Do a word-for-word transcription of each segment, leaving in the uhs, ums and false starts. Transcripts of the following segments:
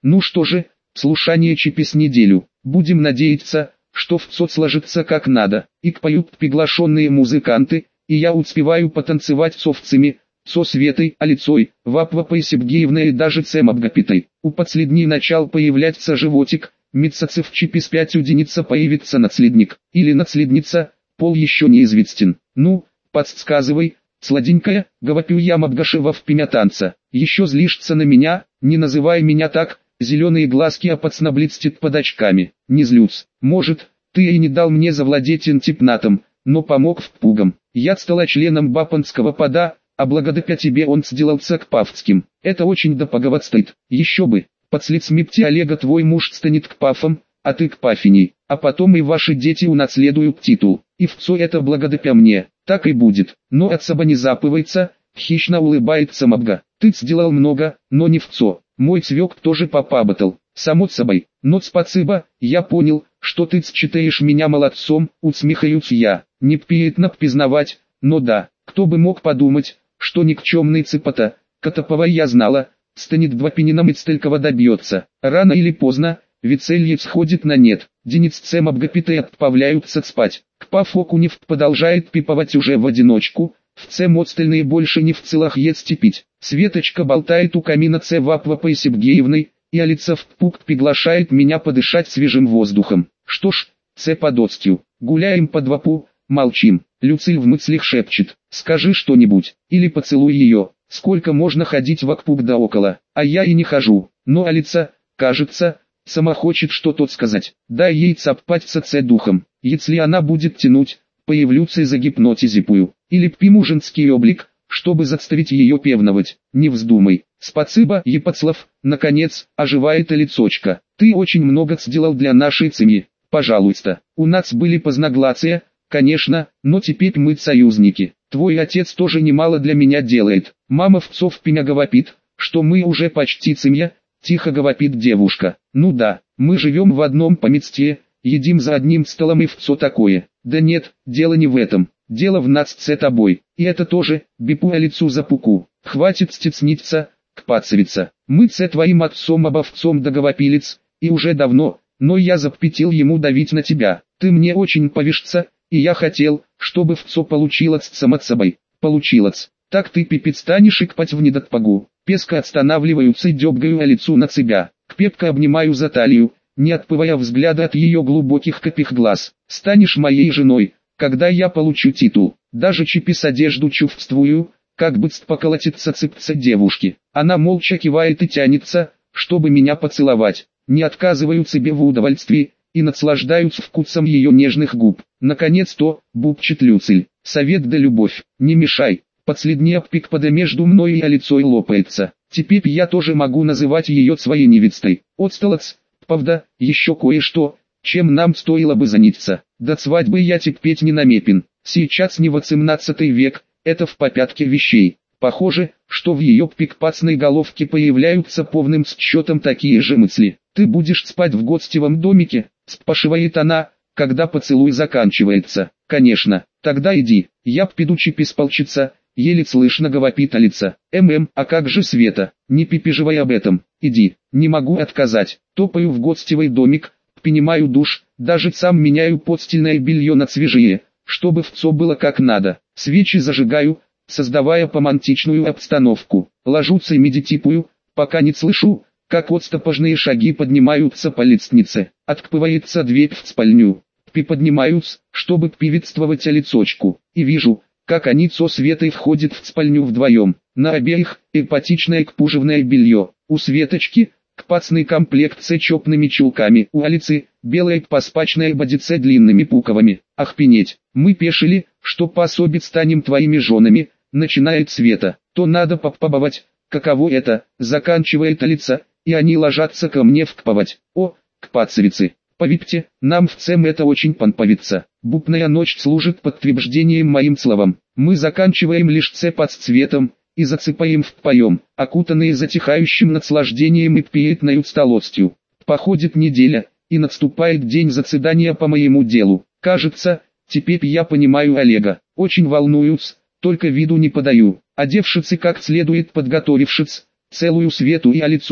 Ну что же, слушание чипис неделю. Будем надеяться, что все сложится как надо. И поют приглашенные музыканты, и я успеваю потанцевать с овцами, со Светой, Алицой, Вапвапой Сергеевной и даже Цем Абгапитой. У последней начал появляться животик, месяцев чипис пять уденица появится наследник, или наследница, пол еще неизвестен. Ну, подсказывай, сладенькая, говорю я Мабгашева в пеня танца. Еще злишься на меня, не называй меня так, зеленые глазки опацно блестят под очками. Не злюсь, может, ты и не дал мне завладеть интипнатом, но помог в пугам. Я стала членом Бапанского пода, а благодаря тебе он сделался к Павским. Это очень допоговат стоит. Еще бы, под лицмипти Олега твой муж станет к Пафам, а ты к Пафиней, а потом и ваши дети унаследуют титул. И все это благодаря мне, так и будет. Но от саба не запывается, хищно улыбается Мабга. Ты сделал много, но не вцо. Мой цвек тоже попаботал, само собой. Но спасибо, я понял, что ты считаешь меня молодцом, усмехаюсь я. Не приятно признавать, но да, кто бы мог подумать, что никчемный цыпота, которого я знала, станет двопенином и столького добьется. Рано или поздно, веселье сходит на нет. Денис Цем Абгапитой отправляются спать. К Пафоку Нефт продолжает пиповать уже в одиночку, в Цем остальные больше не в целах есть и пить. Светочка болтает у камина Ц Вапвапой Сергеевной, и Алица в пук приглашает меня подышать свежим воздухом. Что ж, Ц подостью, гуляем под вапу, молчим. Люциль в мыслях шепчет, скажи что-нибудь, или поцелуй ее. Сколько можно ходить вокруг да около, а я и не хожу. Но Алица, кажется, сама хочет что-то сказать. Дай ей цапаться Ц духом. Если она будет тянуть, появлюсь и загипнотизипую. Или приму женский облик, чтобы заставить ее певновать. Не вздумай. Спасибо, Епоцлав, наконец, оживает лицочка. Ты очень много сделал для нашей семьи. Пожалуйста, у нас были поздногласия, конечно, но теперь мы союзники. Твой отец тоже немало для меня делает. Мама вцов пеня говорит, что мы уже почти семья, тихо говорит девушка. Ну да, мы живем в одном поместье, едим за одним столом и вцо такое. Да нет, дело не в этом. Дело в нас с тобой. И это тоже, бипу лицу за пуку. Хватит стесниться, кпацевиться. Мы с твоим отцом обовцом договорились, и уже давно, но я запретил ему давить на тебя. Ты мне очень повишься, и я хотел, чтобы вцо получилось само собой. Получилось. Так ты пипец станешь и кпать в недотпогу. Песка останавливаются и дёбгаю лицу на себя. Крепко обнимаю за талию, не отпывая взгляда от ее глубоких копих глаз. Станешь моей женой, когда я получу титул. Даже чипис одежду чувствую, как бы поколотится цыпца девушки. Она молча кивает и тянется, чтобы меня поцеловать. Не отказываю себе в удовольствии, и наслаждаюсь вкусом ее нежных губ. Наконец-то, бубчет Люциль. Совет да любовь, не мешай. Последний обпик пода между мной и Алицой лопается. Теперь я тоже могу называть ее своей невестой. Отсталец, правда, еще кое-что, чем нам стоило бы заняться. До свадьбы я терпеть не намепен. Сейчас не восемнадцатый век, это в попятке вещей. Похоже, что в ее пикпацной головке появляются полным счетом такие же мысли. Ты будешь спать в гостевом домике, спрашивает она, когда поцелуй заканчивается. Конечно, тогда иди, я пойду чипис полчаса, еле слышно говорит Алица. ММ, а как же Света, не пипиживай об этом, иди, не могу отказать. Топаю в гостевый домик, принимаю душ, даже сам меняю постельное белье на свежее, чтобы вцо было как надо. Свечи зажигаю, создавая помантичную обстановку. Ложусь и медитирую, пока не слышу, как отстопожные шаги поднимаются по лестнице. Открывается дверь в спальню. Приподнимаюсь, чтобы приветствовать лицочку, и вижу, как они со Светой входят в спальню вдвоем. На обеих эпатичное кпужевное белье. У Светочки кпацный комплект с чопными чулками. У Алицы белая паспачная бодице длинными пуковыми. Охпенеть, мы пешили, что пособить станем твоими женами, начинает Света. То надо попробовать, каково это, заканчивает Алица, и они ложатся ко мне вкпавать. О, кпацевицы, поверьте, нам в цем это очень понравится. Бубная ночь служит подтверждением моим словам. Мы заканчиваем лишь ц под цветом, и засыпаем впоем, окутанные затихающим наслаждением и приятной усталостью. Походит неделя, и наступает день заседания по моему делу. Кажется, теперь я понимаю Олега. Очень волнуюсь, только виду не подаю. Одевшись и как следует подготовившись, целую Свету и Алицу,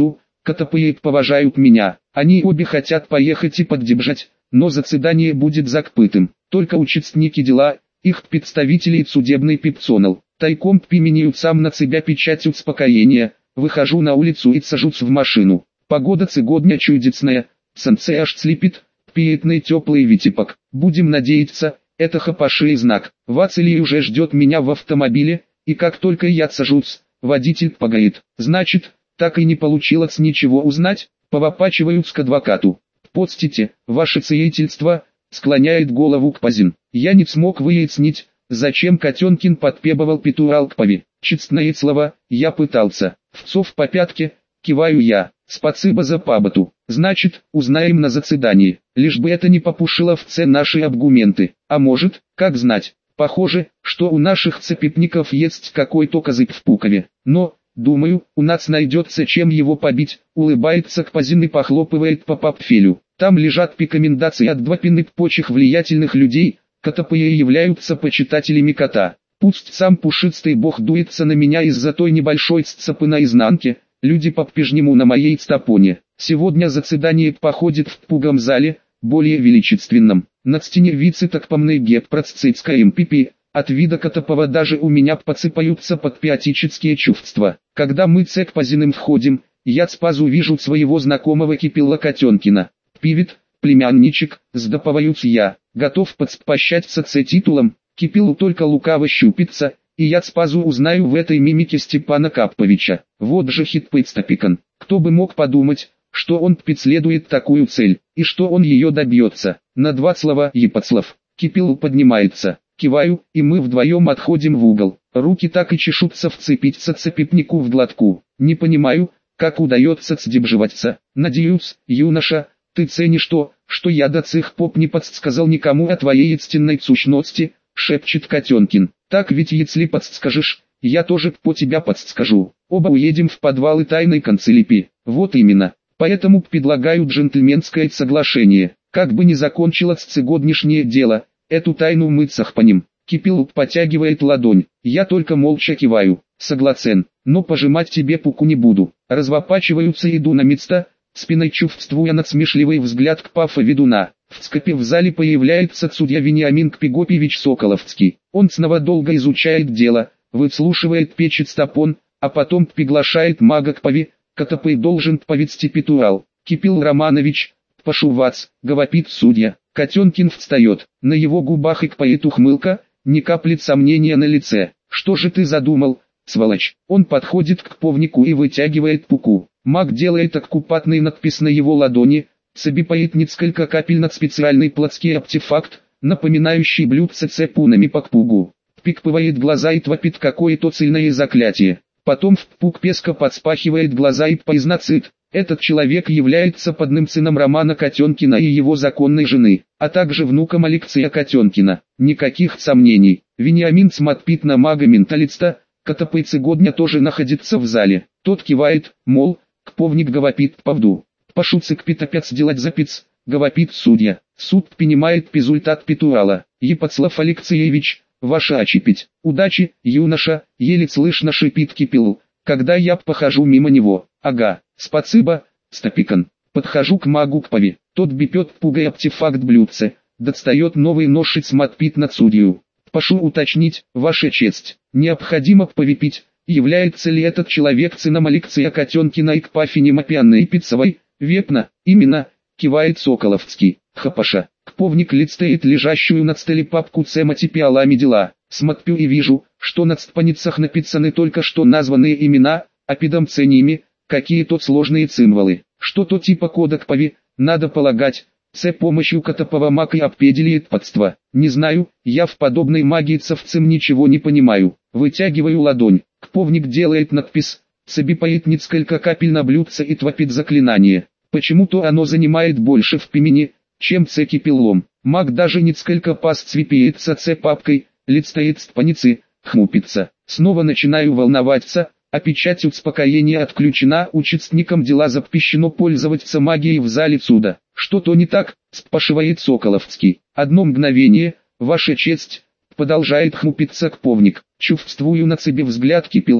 КТП поважают меня. Они обе хотят поехать и поддержать, но заседание будет закрытым. Только участники дела, их представители и судебный пипцонал, тайком применяют сам на себя печать успокоения. Выхожу на улицу и сажусь в машину. Погода сегодня чудесная, солнце аж слепит, приятный теплый ветерок. Будем надеяться, это хороший знак. Вацилий уже ждет меня в автомобиле, и как только я сажусь, водитель погорит. Значит, так и не получилось ничего узнать, повопачиваюсь к адвокату. «Подстите, ваше сиятельство», склоняет голову Кпазин. Я не смог выяснить, зачем Котенкин подпебывал Петру Алкпове. Честное слово, я пытался. Вцов по пятке, киваю я. Спасибо за пабату. Значит, узнаем на заседании. Лишь бы это не попушило в це наши аргументы. А может, как знать. Похоже, что у наших цепипников есть какой-то козырь в Пукове. Но, думаю, у нас найдется чем его побить. Улыбается Кпазин и похлопывает по портфелю. Там лежат рекомендации от двопиных почих влиятельных людей, которые являются почитателями кота. Пусть сам пушистый бог дуется на меня из-за той небольшой сцепы на изнанке, люди по-прежнему на моей стопоне. Сегодня заседание проходит в пугом зале, более величественном. На стене вице-токпомный геб процицкая эм пи пи, от вида Котопова даже у меня подсыпаются патриотические чувства. Когда мы с Кпазиным входим, я спазу вижу своего знакомого Кипила Котенкина. Пивит, племянничек, сдоповаюсь я, готов подспощаться с титулом. Кипилу только лукаво щупится, и я спазу узнаю в этой мимике Степана Капповича. Вот же хит-пейстопикан. Кто бы мог подумать, что он преследует такую цель, и что он ее добьется. На два слова «Епоцлав». Кипилу поднимается. Киваю, и мы вдвоем отходим в угол. Руки так и чешутся вцепиться цепипнику в глотку. Не понимаю, как удается сдерживаться. Надеюсь, юноша, ты ценишь то, что я до цих поп не подсказал никому о твоей истинной сущности, шепчет Котенкин. Так ведь если подскажешь, я тоже по тебя подскажу. Оба уедем в подвалы тайной канцелярии. Вот именно. Поэтому предлагаю джентльменское соглашение. Как бы ни закончилось сегодняшнее дело, эту тайну мы сохраним. Кипилук потягивает ладонь. Я только молча киваю. Согласен, но пожимать тебе пуку не буду. Развопачиваются, иду на место, спиной чувствуя надсмешливый взгляд Кпафа ведуна. В скопе в зале появляется судья Вениамин Кпигопьевич Соколовский. Он снова долго изучает дело, выслушивает печет стопон, а потом приглашает мага Кпави, который должен повести Петурал. Кипил Романович, прошу вас, говорит судья. Котенкин встает, на его губах и Кпаит ухмылка, ни капли сомнения на лице. Что же ты задумал, сволочь? Он подходит к кповнику и вытягивает пуку. Маг делает аккупатный надпись на его ладони, собипает несколько капель на специальный плотский артефакт, напоминающий блюдце цепунами по кпугу. Пикпывает глаза и твопит какое-то цельное заклятие. Потом в пук песка подспахивает глаза и произносит: этот человек является подным сыном Романа Котенкина и его законной жены, а также внуком Алексея Котенкина. Никаких сомнений. Вениамин смотрит на мага-менталиста, который сегодня тоже находится в зале. Тот кивает, мол, кповник говорит правду. Пошуцик пит опять сделать запиц, говорит судья. Суд принимает результат Петурала. Епоцлав Алексеевич, ваша очепить. Удачи, юноша, еле слышно шипит Кипил, когда я похожу мимо него. Ага, спасибо, Стопикан. Подхожу к магу Кпави. Тот бипет пугай артефакт блюдце, достает новый нож и смотрит на судью. Прошу уточнить, ваша честь, необходимо повипить, является ли этот человек сыном Алексея Котенкина и Кпафи Немопианной и Пиццевой? Вепна, именно, кивает Соколовский. Хапаша, кповник листает лежащую над столе папку с эмотипиалами дела. Смотрю и вижу, что на страницах написаны только что названные имена, а пидом цениями, какие-то сложные символы. Что-то типа кода Кпави, надо полагать, с помощью Котопова маг и определяет подство. Не знаю, я в подобной магии совцем ничего не понимаю. Вытягиваю ладонь, кповник делает надпись, собипает несколько капель на блюдце и твопит заклинание. Почему-то оно занимает больше в пимени, чем с Кипилом. Маг даже несколько пас цвипеется с папкой, листает страницы, хмупится. Снова начинаю волноваться, а печать успокоения отключена, участникам дела запрещено пользоваться магией в зале суда. Что-то не так, спрашивает Соколовский. Одно мгновение, ваша честь, продолжает хмупиться кповник. Чувствую на себе взгляд Кипила.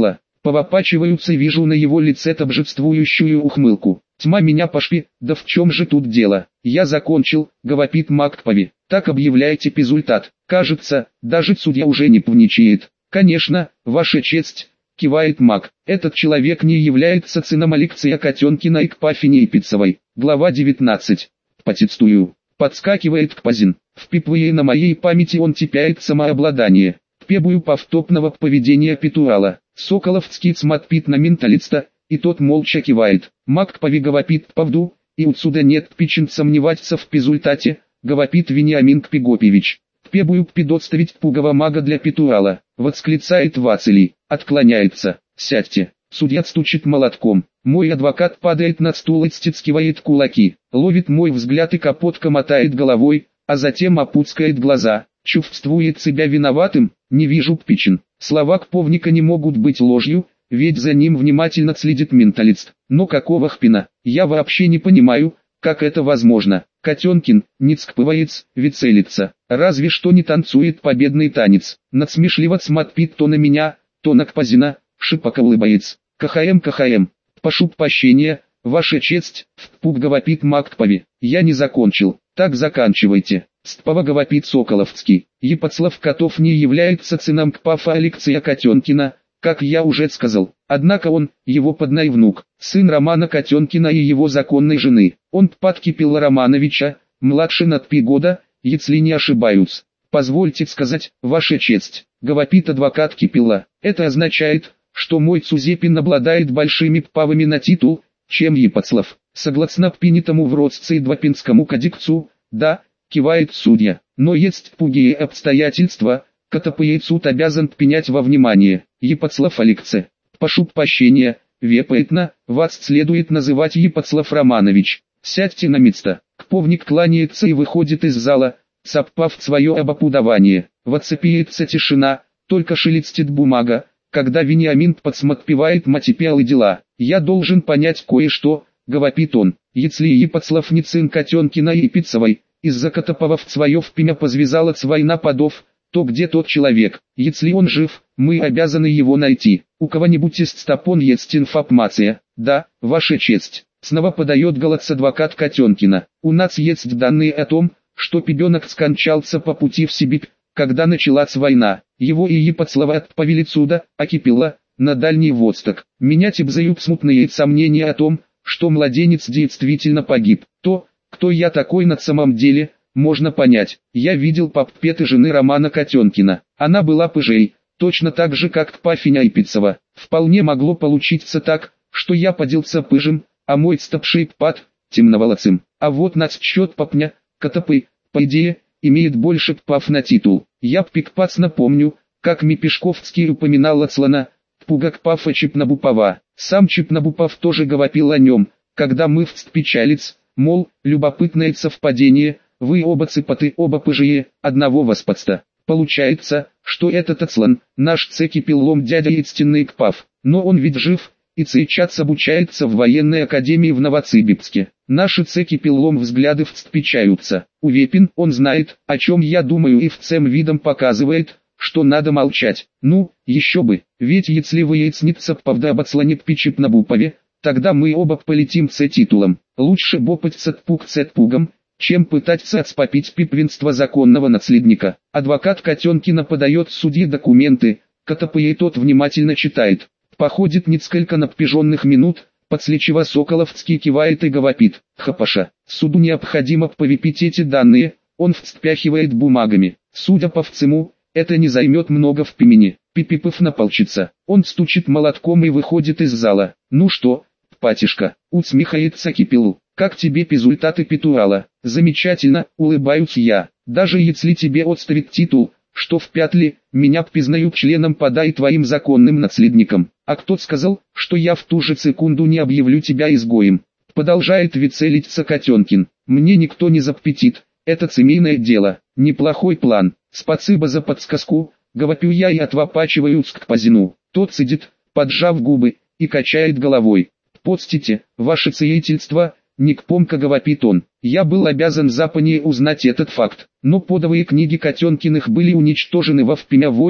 Поворачиваются, вижу на его лице торжествующую ухмылку. Тьма меня пошли, да в чем же тут дело? Я закончил, говорит Макпави. Так объявляйте результат. Кажется, даже судья уже не пничает. Конечно, ваша честь, кивает Мак. Этот человек не является сыном Алексея Котенкина и Кпафи Нейпицевой. Глава девятнадцать. Протестую. Подскакивает Кпазин. Впитывая на моей памяти он теряет самообладание. Требую повторного поведения Петурала. Соколовский смотрит на менталиста, и тот молча кивает. Макпави говорит правду, и отсюда нет причин сомневаться в результате, говорит Вениамин Кпигопевич. Требую предоставить пугого мага для Петурала, восклицает Вацилий, отклоняется. Сядьте. Судья стучит молотком. Мой адвокат падает на стул и стискивает кулаки, ловит мой взгляд и капотка мотает головой, а затем опускает глаза, чувствует себя виноватым, не вижу причин. Слова Кповника не могут быть ложью, ведь за ним внимательно следит менталист. Но какого хпина? Я вообще не понимаю, как это возможно. Котенкин, не цкпывается, ведь целится. Разве что не танцует победный танец. Надсмешливо смотрит то на меня, то на Кпазина, шипоко улыбается. КХМ, КХМ. Прошу прощения, ваша честь, впуг говорит Макпави. Я не закончил. Так заканчивайте. Стпава говорит Соколовский. Епоцлав Котов не является сыном Кпафа Алексея Котенкина, как я уже сказал. Однако он, его подной внук, сын Романа Котенкина и его законной жены. Он пад Кипила Романовича, младше на три года, если не ошибаюсь. Позвольте сказать, ваша честь, говорит адвокат Кипила. Это означает, что мой Цузепин обладает большими правами на титул, чем Епоцлав. Согласно принятому в Родце и Двопинскому кодексу, да, кивает судья. Но есть другие обстоятельства, которые суд обязан принять во внимание. Епоцлав Алексе. Прошу прощения, вепоэтно, вас следует называть Епоцлав Романович. Сядьте на место. Кповник кланяется и выходит из зала, сопав свое обопудование. Воцепиется тишина, только шелестит бумага, когда Вениамин подсмотпевает матипиалы дела. Я должен понять кое-что, говорит он. Если Епоцлав не сын Котенкина и Пиццевой, из-за которого в свое впрямь позвязалась война подов, то где тот человек? Если он жив, мы обязаны его найти. У кого-нибудь из стопон есть информация? Да, ваша честь. Снова подает голос адвокат Котенкина. У нас есть данные о том, что ребенок скончался по пути в Сибирь, когда началась война. Его и Епоцлава отправили сюда, а Кипила, на Дальний Восток. Меня терзают смутные сомнения о том, что младенец действительно погиб. То, кто я такой на самом деле, можно понять. Я видел портрет жены Романа Котенкина. Она была пыжей, точно так же как Кпафи Нейпицева. Вполне могло получиться так, что я поделся пыжем, а мой стопший пад темноволосым. А вот насчет попня, Котопы, по идее, имеет больше прав на титул. Я прекрасно помню, как Мипешковский упоминал от слона, пуга Кпафа Чипнабупова. Сам Чипнабупов тоже говорил о нем, когда мы встречались, мол, любопытное совпадение, вы оба цыпоты, оба пыжие, одного восподста. Получается, что этот отслан, наш цекипиллом дядя истинный Кпаф, но он ведь жив, и сейчас обучается в военной академии в Новоцыбирске. Наши цекипиллом взгляды встречаются. Увепин, он знает, о чем я думаю и всем видом показывает, что надо молчать. Ну, еще бы, ведь если выяснится правда об отслане Чипнабупове, тогда мы оба полетим с титулом. Лучше бопать с отпуг с отпугом, чем пытаться отспопить первенство законного наследника. Адвокат Котенкина подает судье документы, которые тот внимательно читает. Походит несколько напряженных минут, после чего Соколовский кивает и говорит: «Хапаша, суду необходимо повипить эти данные», он встряхивает бумагами. Судя по всему, это не займет много времени. Пипипов наполчится. Он стучит молотком и выходит из зала. «Ну что, патишка?» — усмехается Кипилу. «Как тебе результаты Петурала?» «Замечательно», — улыбаюсь я. «Даже если тебе отставить титул, что в пятли, меня признают членом пода и твоим законным наследником. А кто сказал, что я в ту же секунду не объявлю тебя изгоем?» Продолжает вицелиться Котенкин. «Мне никто не запретит, это семейное дело, неплохой план. Спасибо за подсказку», — говорю я и отвопачиваюсь к Кпазину. Тот сидит, поджав губы, и качает головой. «Постите, ваше сиятельство», — некпомко говорит он. Я был обязан заранее узнать этот факт, но подовые книги Котенкиных были уничтожены во время войны,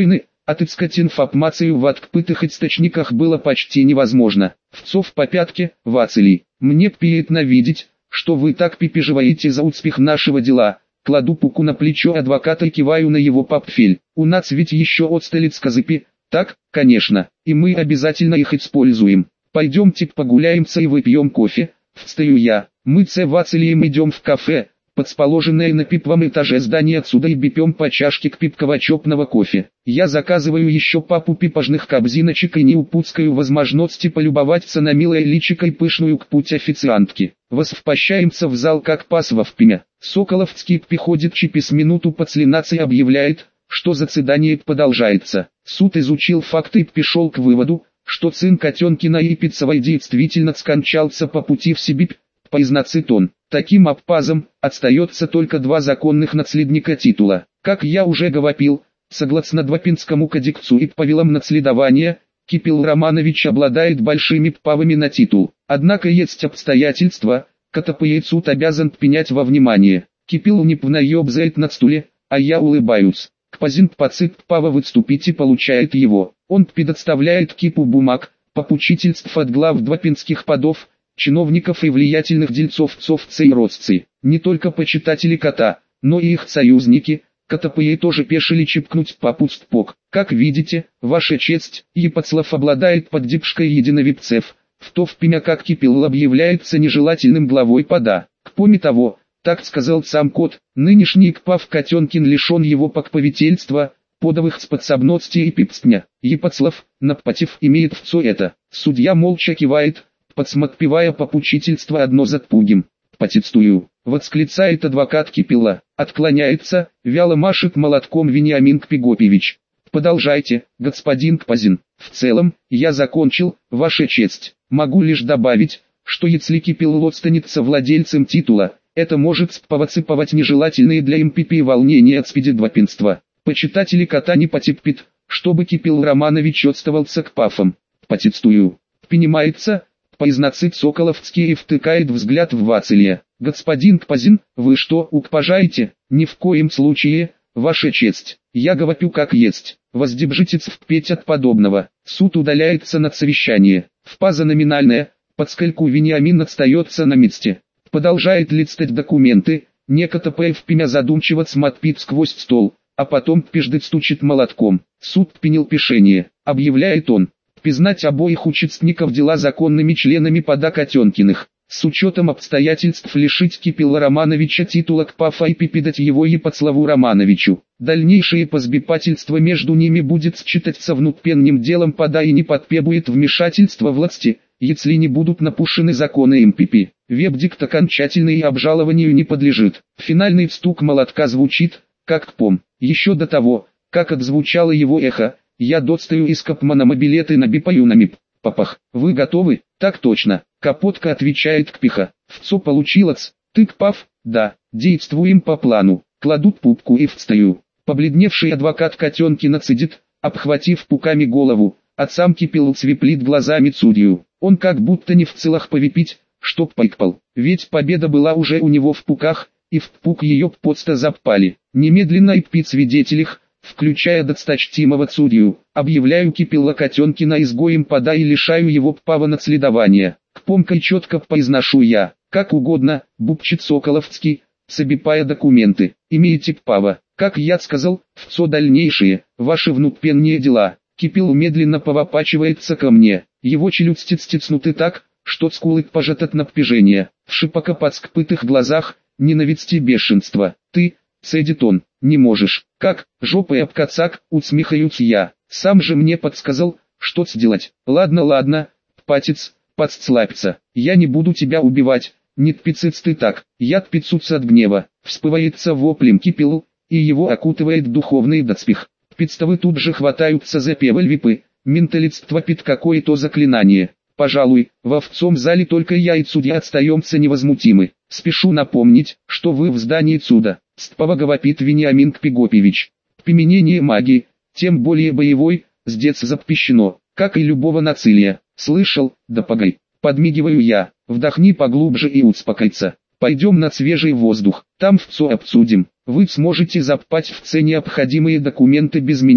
отыскать информацию в открытых источниках было почти невозможно. Вцов по пятке, Вацилий, мне приятно видеть, что вы так переживаете за успех нашего дела. Кладу пуку на плечо адвоката и киваю на его портфель. У нас ведь еще отсталец козыпи, так, конечно, и мы обязательно их используем. Пойдемте погуляемся и выпьем кофе. Встаю я, мы с Вацилием идем в кафе, подположенное на пиповом этаже здания отсюда, и бипем по чашке кипкого чопного кофе. Я заказываю еще папу пипажных кобзиночек и не упускаю возможности полюбоваться на милое личико и пышную к путь официантки. Возвращаемся в зал как пас во впрямь. Соколовский приходит через минуту подслинаться и объявляет, что заседание продолжается. Суд изучил факты и пришел к выводу, что сын Котенкина и Пиццевой действительно скончался по пути в Сибирь, произносит он. Таким образом, остается только два законных наследника титула. Как я уже говорил, согласно Двапинскому кодексу и правилам наследования, Кипил Романович обладает большими правами на титул. Однако есть обстоятельства, которые суд обязан принять во внимание. Кипил неправильно ёбзает на стуле, а я улыбаюсь. Кпазин пацит право выступить и получает его. Он предоставляет кипу бумаг, попучительств от глав двапинских подов, чиновников и влиятельных дельцов цовцы и родцы. Не только почитатели кота, но и их союзники, которые тоже пешили чипкнуть попустпок. Как видите, ваша честь, Епоцлав обладает поддержкой единовипцев, в то время как Кипил объявляется нежелательным главой пода. Кроме того, так сказал сам кот, нынешний Кпав Котенкин лишен его покровительства, подовых способностей и пипстня. Епоцлав, напротив, имеет все это. Судья молча кивает, подсматривая попучительство одно за другим. «Протестую», — восклицает адвокат Кипила, отклоняется, вяло машет молотком Вениамин Кпигопевич. «Продолжайте, господин Кпазин. В целом, я закончил, ваша честь. Могу лишь добавить, что если Кипил останется владельцем титула, это может спровоцировать нежелательные для эм пэ пэ волнения от спидедвапинства. Почитатели кота не потерпят, чтобы Кипил Романович отставался к пафам. Протестую». Понимается, произносит Соколовский и втыкает взгляд в Вацилия. «Господин Кпазин, вы что, укпажаете? Ни в коем случае, ваша честь. Я говорю как есть. Воздержитесь впредь от подобного». Суд удаляется на совещание. Фаза номинальная, поскольку Вениамин остается на месте. Продолжает листать документы, некотопая впрямь задумчиво смотрит сквозь стол, а потом пиждет стучит молотком. Суд принял решение, объявляет он. Признать обоих участников дела законными членами пода Котенкиных, с учетом обстоятельств лишить Кипила Романовича титула Кпафа и передать его Епоцлаву Романовичу. Дальнейшее позбипательство между ними будет считаться внутренним делом пода и не потребует вмешательства власти, если не будут напущены законы эм пэ пэ. Вердикт окончательный и обжалованию не подлежит. Финальный стук молотка звучит, как пом. Еще до того, как отзвучало его эхо, я достаю из Капмана билеты на бипаю на мип. Папах, вы готовы? Так точно. Капотка отвечает Кпиха. Вцо получилось. Ты Кпав? Да. Действуем по плану. Кладут пупку и встаю. Побледневший адвокат Котенкина цедит, обхватив пуками голову, а сам Кипил свиплит глазами судью. Он как будто не в целах повипить, чтоб пайкпал. Ведь победа была уже у него в пуках, и в пук ее просто запали. Немедленно и пить свидетелях, включая досточтимого судью, объявляю Кипила Котенкина изгоем пода и лишаю его права наследования. Кпомкой четко произношу я, как угодно, бубчит Соколовский, собипая документы. Имеете право, как я сказал, вцо дальнейшие, ваши внутренние дела. Кипил медленно поворачивается ко мне, его челюсти стиснуты так, что скулы пожат от напряжения, в шипоко подскпытых глазах, ненависть и бешенство. Ты, цедит он, не можешь. Как, жопой об кацак, усмехаюсь я. Сам же мне подсказал, что сделать. Ладно, ладно, патец, подслабься. Я не буду тебя убивать. Не тпицец ты так. Я тпицуц от гнева. Вспывается воплем Кипил, и его окутывает духовный доспех. Пицтовы тут же хватаются за певельвипы. Менталистство пит какое-то заклинание. Пожалуй, во вцом зале только я и судья остаемся невозмутимы. Спешу напомнить, что вы в здании суда. Стпова говорит Вениамин Кпигопевич. Применение магии, тем более боевой, здесь запрещено, как и любого насилия. Слышал? Да погай. Подмигиваю я. Вдохни поглубже и успокойся. Пойдем на свежий воздух, там все обсудим. Вы сможете запать в це необходимые документы без меня,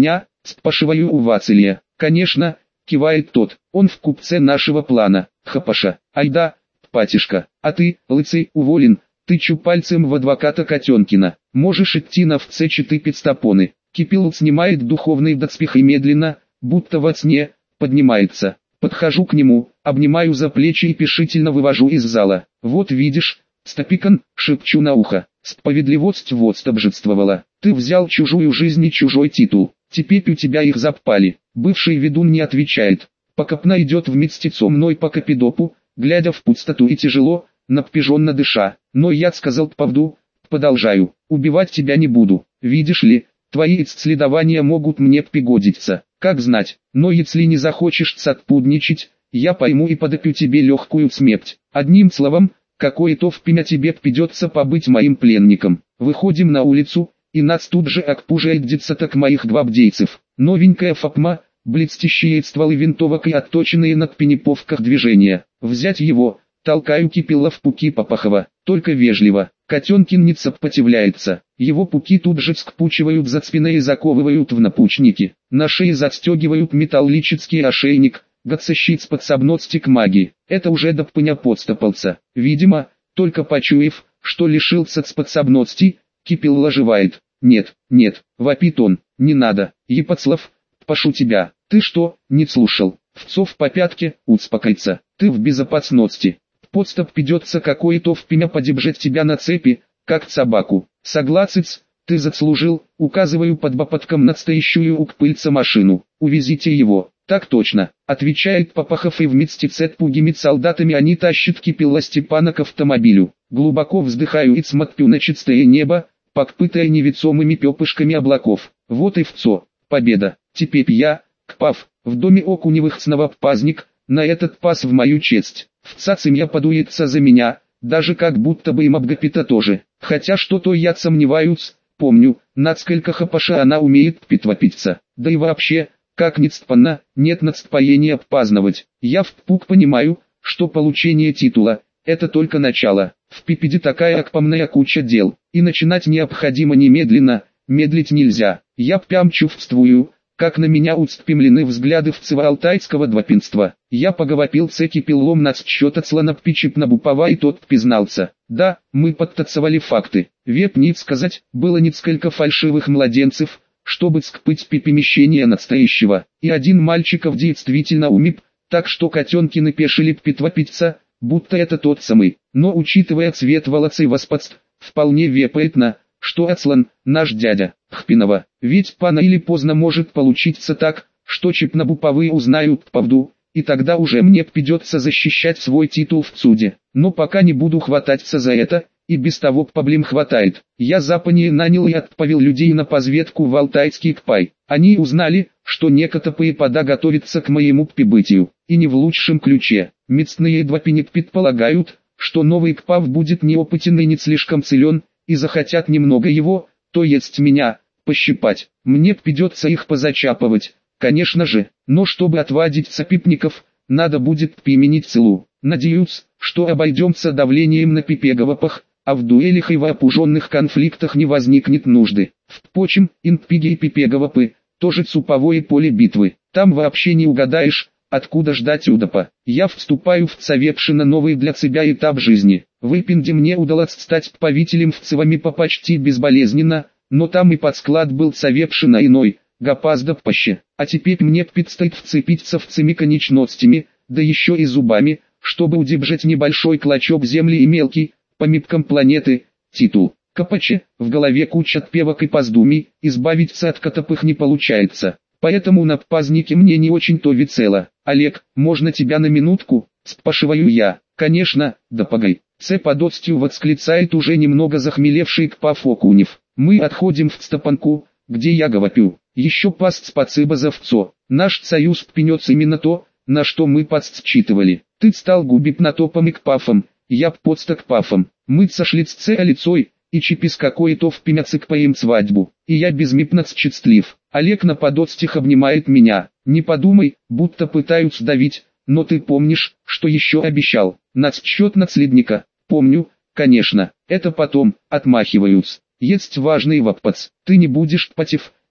Спрашиваю у Вацилия. Конечно, кивает тот, он в купце нашего плана. Хапаша, айда, патишка, а ты, лысый, уволен. Тычу пальцем в адвоката Котенкина. Можешь идти на в С четыре пидстапоны. Кипилл снимает духовный доспех и медленно, будто во сне, поднимается. Подхожу к нему, обнимаю за плечи и пешительно вывожу из зала. Вот видишь, Стопикан, шепчу на ухо, справедливость вот обжитствовала. Ты взял чужую жизнь и чужой титул. Теперь у тебя их запали. Бывший ведун не отвечает. Покопна идет в медстицо мной по капидопу, глядя в пустоту и тяжело, напряженно дыша. Но я сказал правду, продолжаю, убивать тебя не буду. Видишь ли, твои исследования могут мне пригодиться. Как знать, но если не захочешь сотрудничать, я пойму и подопью тебе легкую смерть. Одним словом, какое-то время тебе придется побыть моим пленником. Выходим на улицу, и нас тут же окружает десяток моих гвардейцев. Новенькая ФАПМа, блестящие стволы винтовок и отточенные на пенеповках движения. Взять его, толкаю Кипилла в пуки Попахова, только вежливо. Котенкин не сопротивляется. Его пуки тут же скпучивают за спиной и заковывают в напучники. На шее застегивают металлический ошейник, гацащиц подсобности к магии. Это уже до пня подстопался. Видимо, только почуяв, что лишился способностей, Кипилл оживает. Нет, нет, вопит он, не надо, Епоцлав, пошу тебя. Ты что, не слушал? Вцов по пятке, успокойся, ты в безопасности. Подступ придется какой-то впрямь подержать тебя на цепи, как собаку. Согласец, ты заслужил, указываю под бопотком на стоящую у пыльца машину. Увезите его. Так точно, отвечает Попахов, и вместе с отпугими солдатами они тащат Кипилла Степана к автомобилю. Глубоко вздыхаю и смотрю на чистое небо, покрытое невесомыми пепышками облаков. Вот и вцо, победа. Теперь я, Кпав, в доме Окуневых снова праздник, на этот пас в мою честь. Вца семья подуется за меня, даже как будто бы им обгапита тоже. Хотя что-то я сомневаюсь, помню, насколько хапаша она умеет притвориться. Да и вообще, как ницпанна, нет надспоения праздновать. Я впук понимаю, что получение титула – это только начало. В Пипеде такая акпомная куча дел, и начинать необходимо немедленно, медлить нельзя. Я прям чувствую, как на меня устремлены взгляды вцево-алтайского двопинства. Я поговорил с Кипиллом насчет отсланов Пичипна-Бупова, и тот признался. Да, мы подтасовали факты. Веп не сказать, было несколько фальшивых младенцев, чтобы скрыть перемещение настоящего. И один мальчиков действительно умип, так что Котенкины пешили притвориться, будто это тот самый. Но учитывая цвет волос и воспадств, вполне вероятно, что Аслан, наш дядя, Хпинова. Ведь рано или поздно может получиться так, что Чипнабуповые узнают правду, и тогда уже мне придется защищать свой титул в суде. Но пока не буду хвататься за это, и без того проблем хватает. Я заранее нанял и отправил людей на разведку в Алтайский край. Они узнали, что некоторые пода готовятся к моему прибытию, и не в лучшем ключе. Местные двопенек предполагают, что новый Кпав будет неопытен и не слишком силен, и захотят немного его, то есть меня, пощипать. Мне придется их позачапывать, конечно же, но чтобы отвадить сопипников, надо будет применить силу. Надеюсь, что обойдемся давлением на пипеговопах, а в дуэлях и в опуженных конфликтах не возникнет нужды. Впрочем, интриги и пипеговопы – тоже суповое поле битвы. Там вообще не угадаешь, откуда ждать удопа. Я вступаю в совершенно новый для себя этап жизни. В Иппенде мне удалось стать правителем вцевами по почти безболезненно, но там и подсклад был совершенно иной, гораздо проще. А теперь мне предстоит вцепиться вцами конечностями, да еще и зубами, чтобы удержать небольшой клочок земли и мелкий, по мипкам планеты, титул. Капаче, в голове куча отпевок и поздумий, избавиться от котопых не получается. Поэтому на празднике мне не очень-то весело. Олег, можно тебя на минутку? Спрашиваю я. Конечно, да погоди. С подостью восклицает уже немного захмелевший Кпав Окунев. Мы отходим в Стопанку, где я говорю. Еще паст спасибо за вцо. Наш союз пнется именно то, на что мы подсчитывали. Ты стал губить на топом и Кпафом, я подста Кпафом. Мы сошли с Ц лицой, и чипис какой-то впимятся к поим свадьбу. И я безмипно счастлив. Олег на подостях обнимает меня. Не подумай, будто пытаюсь давить, но ты помнишь, что еще обещал. Насчет наследника. Помню, конечно, это потом, отмахиваюсь. Есть важный вопрос. Ты не будешь против,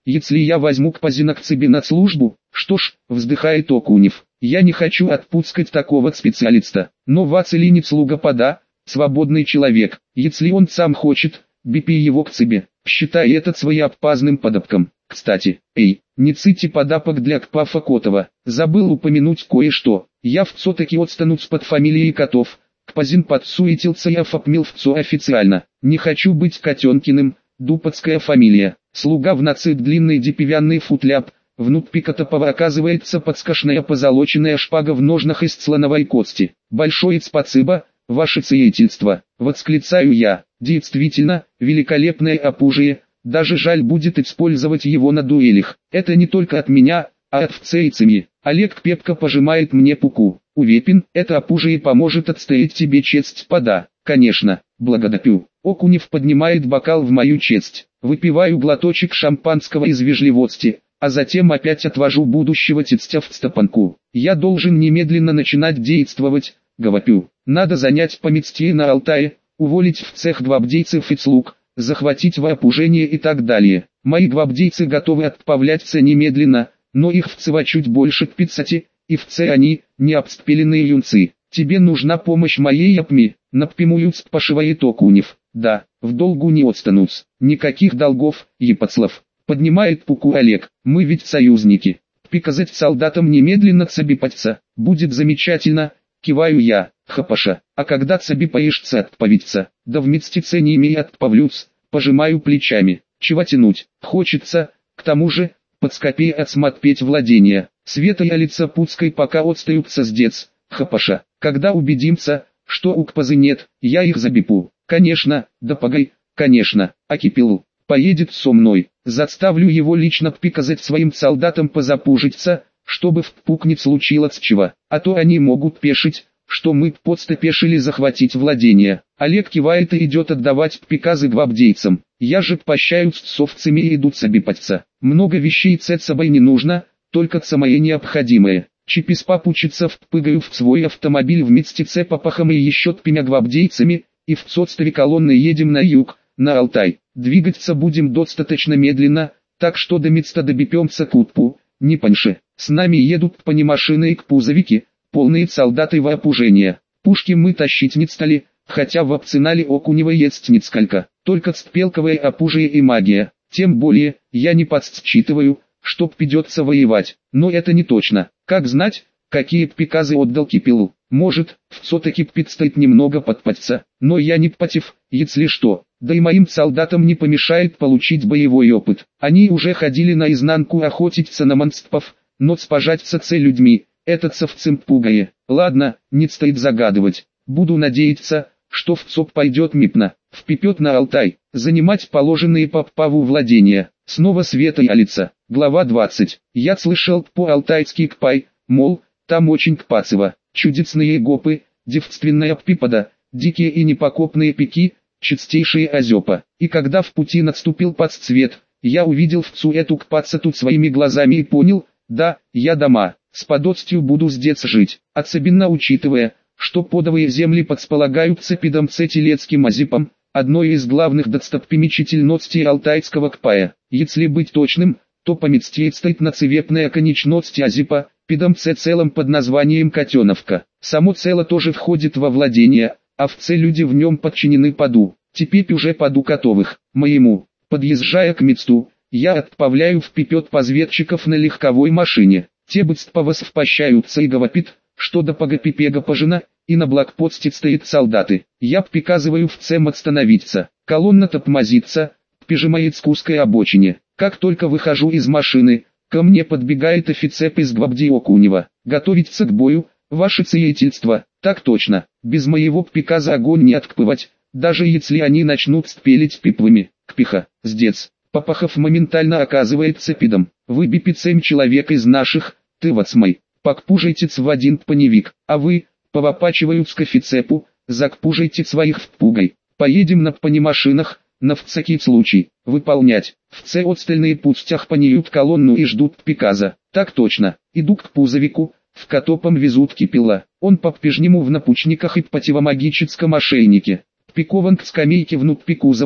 если я возьму Кпазина к себе на службу? Что ж, вздыхает Окунев, я не хочу отпускать такого специалиста, но Вацелинец слуга пода, свободный человек, если он сам хочет, бипи его к себе, считай это своеобразным подопком. Кстати, эй, не ците подапок для Кпафа Котова, забыл упомянуть кое-что, я все-таки отстанусь под фамилией Котов. Кпазин подсуетился и офапмил вцо официально, не хочу быть Котенкиным, дупацкая фамилия, слуга в нацит длинный дипивянный футляп, внутри Котопова оказывается подскошная позолоченная шпага в ножнах из слоновой кости. Большое спасибо, ваше сиятельство, восклицаю я, действительно, великолепное оружие, даже жаль будет использовать его на дуэлях. Это не только от меня, а от вцейцами. Олег крепко пожимает мне пуку. Увепин, это оружие поможет отстоять тебе честь пода. Конечно, благодарю. Окунев поднимает бокал в мою честь. Выпиваю глоточек шампанского из вежливости, а затем опять отвожу будущего тестя в стопанку. Я должен немедленно начинать действовать, говорю. Надо занять поместье на Алтае, уволить в цех гвардейцев и слуг, захватить вооружение и так далее. Мои гвардейцы готовы отправляться немедленно, но их в ЦВА чуть больше пятидесяти, и в Ц они, не обстреленные юнцы. Тебе нужна помощь моей АПМИ, напрямую спрашивает Окунев. Да, в долгу не отстанусь. Никаких долгов, Епоцлав. Поднимает пуку Олег, мы ведь союзники. Приказать солдатам немедленно цабипаться, будет замечательно, киваю я. Хапаша, а когда цабипаешься отправиться, да в мстице не имея отправлюсь, пожимаю плечами. Чего тянуть, хочется, к тому же, подскопей отсмотреть владения. Света и лица Пуцкой пока отстаются с дец. Хапаша, когда убедимся, что у Кпазы нет, я их забипу. Конечно, да погай, конечно, а Кипилу поедет со мной. Заставлю его лично приказать своим солдатам позапужиться, чтобы в Пук не случилось чего, а то они могут пешить, что мы просто пешили захватить владения. Олег кивает и идет отдавать приказы гвардейцам. Я же прощаюсь с овцами и иду цабипаться. Много вещей цед собой не нужно, только самое необходимое. Чипис попучится впрыгаю в свой автомобиль вместе с попахом и еще тремя гвардейцами, и в цоцтове колонны едем на юг, на Алтай. Двигаться будем достаточно медленно, так что до места добепемся к Утпу, не паньше. С нами едут панемашины и кпузовики, полные солдаты вооружения. Пушки мы тащить не стали, хотя в арсенале Окунева есть несколько, только стрелковое оружие и магия. Тем более, я не подсчитываю, что придется воевать, но это не точно. Как знать, какие приказы отдал Кипилу? Может, все-таки предстоит немного подпасться, но я не против, если что. Да и моим солдатам не помешает получить боевой опыт. Они уже ходили наизнанку охотиться на монстров, но спожаться с людьми, это совсем пугае. Ладно, не стоит загадывать. Буду надеяться, что в ЦОП пойдет мипно, впипет на Алтай, занимать положенные по праву владения. Снова Света и Алица. Глава двадцать. Я слышал по-алтайски Кпай, мол, там очень кпацево, чудесные гопы, девственная пипада, дикие и непокопные пики, чистейшие озепа. И когда в пути наступил подцвет, я увидел в цу эту кпацату своими глазами и понял, да, я дома, с подотстью буду здесь жить, особенно учитывая, что подовые земли подсполагаются пидом цетилецким озипом, одной из главных достопримечательностей алтайского Кпая. Если быть точным, то поместье стоит на цевепной конечности озипа, пидом ц целом под названием Котеновка. Само цело тоже входит во владение, а в ц люди в нем подчинены поду. Теперь уже поду готовых, моему. Подъезжая к месту, я отправляю в пипет разведчиков на легковой машине. Те быстро восвпощаются и говорят, что до Пагапипега пожена, и на блокпосте стоят солдаты. Я приказываю в цем остановиться. Колонна топмазится, прижимает к узкой обочине. Как только выхожу из машины, ко мне подбегает офицер из гвардии Окунева. Готовиться к бою, ваше сиятельство. Так точно, без моего приказа огонь не открывать, даже если они начнут спелить пиплами. Кпиха, сдец. Папахов моментально оказывается пидом. Вы бипицем человек из наших, ты вацмай. Покпужайтесь в один поневик, а вы, повопачивают с кофицепу, закпужайте своих впугай. Поедем на панемашинах, на всякий случай, выполнять. В Ц остальные пустях понеют колонну и ждут приказа. Так точно, иду к пузовику, в котопом везут Кипила. Он по-прежнему в напучниках и противомагическом ошейнике. Прикован к скамейке внутри кузова,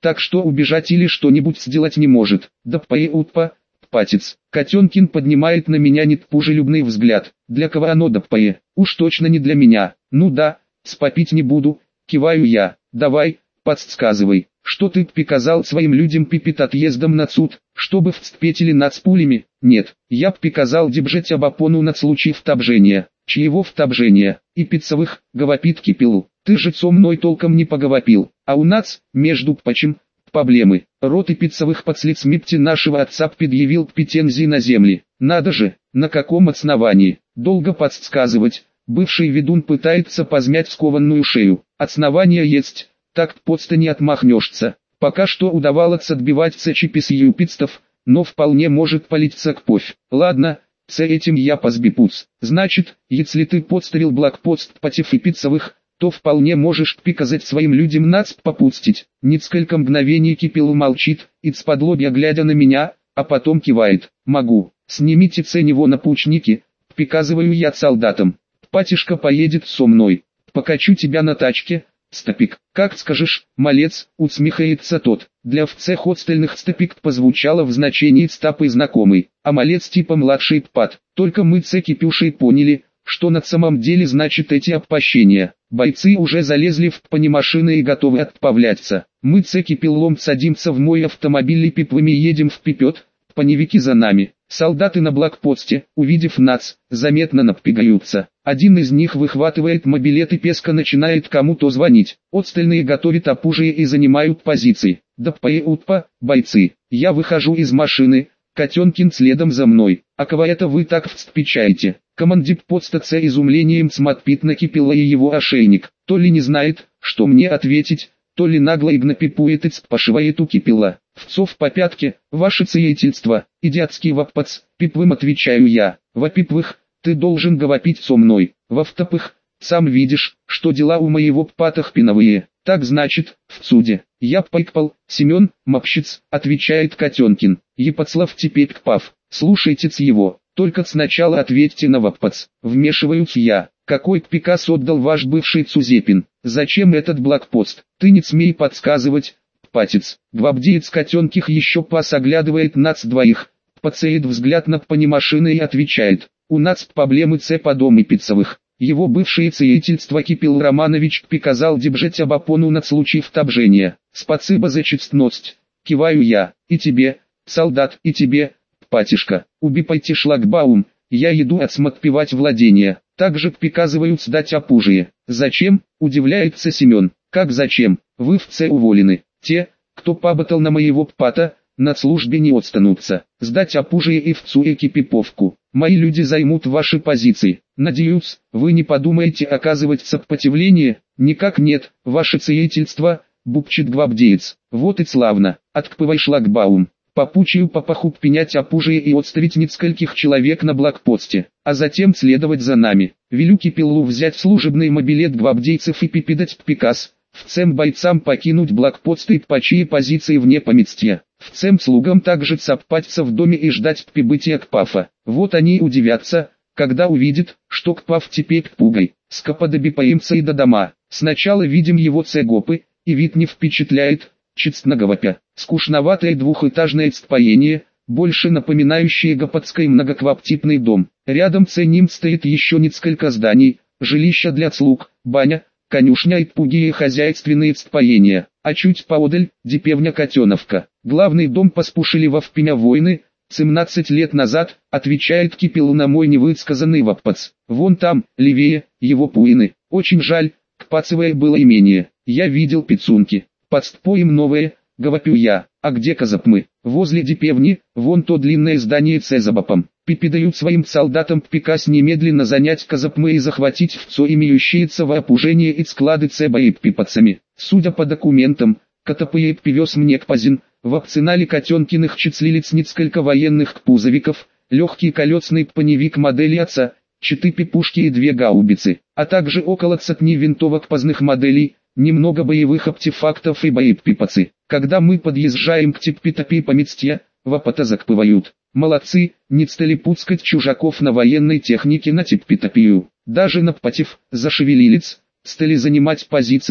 так что убежать или что-нибудь сделать не может. Да пае утпа, патец. Котенкин поднимает на меня недружелюбный взгляд. Для кого оно даппае? Уж точно не для меня. Ну да, спопить не буду, киваю я. Давай, подсказывай, что ты приказал своим людям пипит отъездом на суд, чтобы вцепетили над пулями? Нет, я приказал держать обопону над случай вторжения. Чьего вторжения? И пиццевых, говорит Кипелу. Ты же со мной толком не поговорил, а у нас, между прочим, проблемы. Рот и пиццевых подследсмипти нашего отца предъявил претензии на земли. Надо же, на каком основании? Долго подсказывать. Бывший ведун пытается позмять скованную шею. Основания есть, так просто не отмахнешься. Пока что удавалось отбивать цепи с юпитстов, но вполне может палиться к повь. Ладно, с этим я позбипусь. Значит, если ты подставил блокпост против пиццевых, то вполне можешь приказать своим людям нас попустить. Несколько мгновений Кипелу молчит, ицподлобья глядя на меня, а потом кивает. Могу. Снимите с него напучники, приказываю я солдатам. Патишка поедет со мной. Покачу тебя на тачке. Стопик. Как скажешь, малец, усмехается тот. Для всех остальных стопик позвучало в значении стапы знакомый, а малец типа младший пад. Только мы с Кипюшей поняли, что на самом деле значит эти обпощения. Бойцы уже залезли в панемашины и готовы отправляться. Мы с Кипелом садимся в мой автомобиль и пипвами едем в пипет, паневики за нами. Солдаты на блокпосте, увидев нас, заметно напрягаются. Один из них выхватывает мобилет и песко начинает кому-то звонить. Остальные готовят оружие и занимают позиции. Да пае-утпа, бойцы. Я выхожу из машины, Котенкин следом за мной. А кого это вы так встречаете? Командир подстаться изумлением смотрит на Кипела и его ошейник. То ли не знает, что мне ответить, то ли нагло игнопипует и спашивает у Кипела. Вцов по пятке, ваше сиятельство, идиотский ваппац, пипвым отвечаю я. Во-пипвых, ты должен говорить со мной. Во-втопых, сам видишь, что дела у моего патах пиновые. Так значит, в суде. Я пайкпал, Семен, мопщиц, отвечает Котенкин. Епацлав теперь кпав, слушайте-ц его. Только сначала ответьте на ваппац. Вмешиваюсь я. Какой приказ отдал ваш бывший Цузепин? Зачем этот блокпост? Ты не смей подсказывать, патец. Гвардеец Котенких еще пас оглядывает нас двоих. Пацеет взгляд на панемашины и отвечает. У нас проблемы с по дому пиццевых. Его бывшее сиятельство Кипел Романович приказал держать обопону на случай вторжения. Спасибо за честность. Киваю я. И тебе, солдат, и тебе, патишка. Убипайте шлагбаум. Я иду отсмотпевать владения. Также приказывают сдать оружие. Зачем? Удивляется Семен. Как зачем? Вы в Ц уволены. Те, кто поботал на моего пата, на службе не отстанутся. Сдать оружие и в ЦУ экипировку. Мои люди займут ваши позиции. Надеюсь, вы не подумаете оказывать сопротивление? Никак нет, ваше сиятельство, бубчит гвардеец. Вот и славно. Откпывай шлагбаум. Попучаю по паху пенять оружие и отставить нескольких человек на блокпосте, а затем следовать за нами. Велю Кипелу взять служебный мобилет гвардейцев и пипедать приказ. Всем бойцам покинуть блокпост и почие позиции вне поместья. Всем слугам также цапаться в доме и ждать прибытия Кпафа. Вот они удивятся, когда увидят, что Кпаф теперь пугай. Скоподобипаемся и до дома. Сначала видим его цегопы, и вид не впечатляет, честно говоря. Скучноватое двухэтажное строение, больше напоминающее гопотской многоквартирный дом. Рядом с ним стоит еще несколько зданий, жилища для слуг, баня, конюшня и пугие хозяйственные строения, а чуть поодаль – деревня Котеновка. Главный дом поспушили во впеня войны, семнадцать лет назад, отвечает Кипелу на мой невысказанный вопрос. Вон там, левее, его пуины. Очень жаль, кпацевое было имение. Я видел пицунки. Подстпоим новое, говорю я. А где казапмы? Возле деревни, вон то длинное здание с эзабапом. Пипедают своим солдатам приказ немедленно занять казапмы и захватить все имеющееся вооружение и склады с боеприпасами. Судя по документам, Котопоеп привез мне Кпазин, в арсенале Котенкиных числились несколько военных пузовиков, легкий колесный паневик модели отца, четыре пушки и две гаубицы, а также около сотни винтовок поздних моделей, немного боевых артефактов и боеприпасы. Когда мы подъезжаем к Теппитопи поместья, вапота закпывают. Молодцы, не стали пускать чужаков на военной технике на Теппитопию. Даже напротив, зашевелились, стали занимать позиции.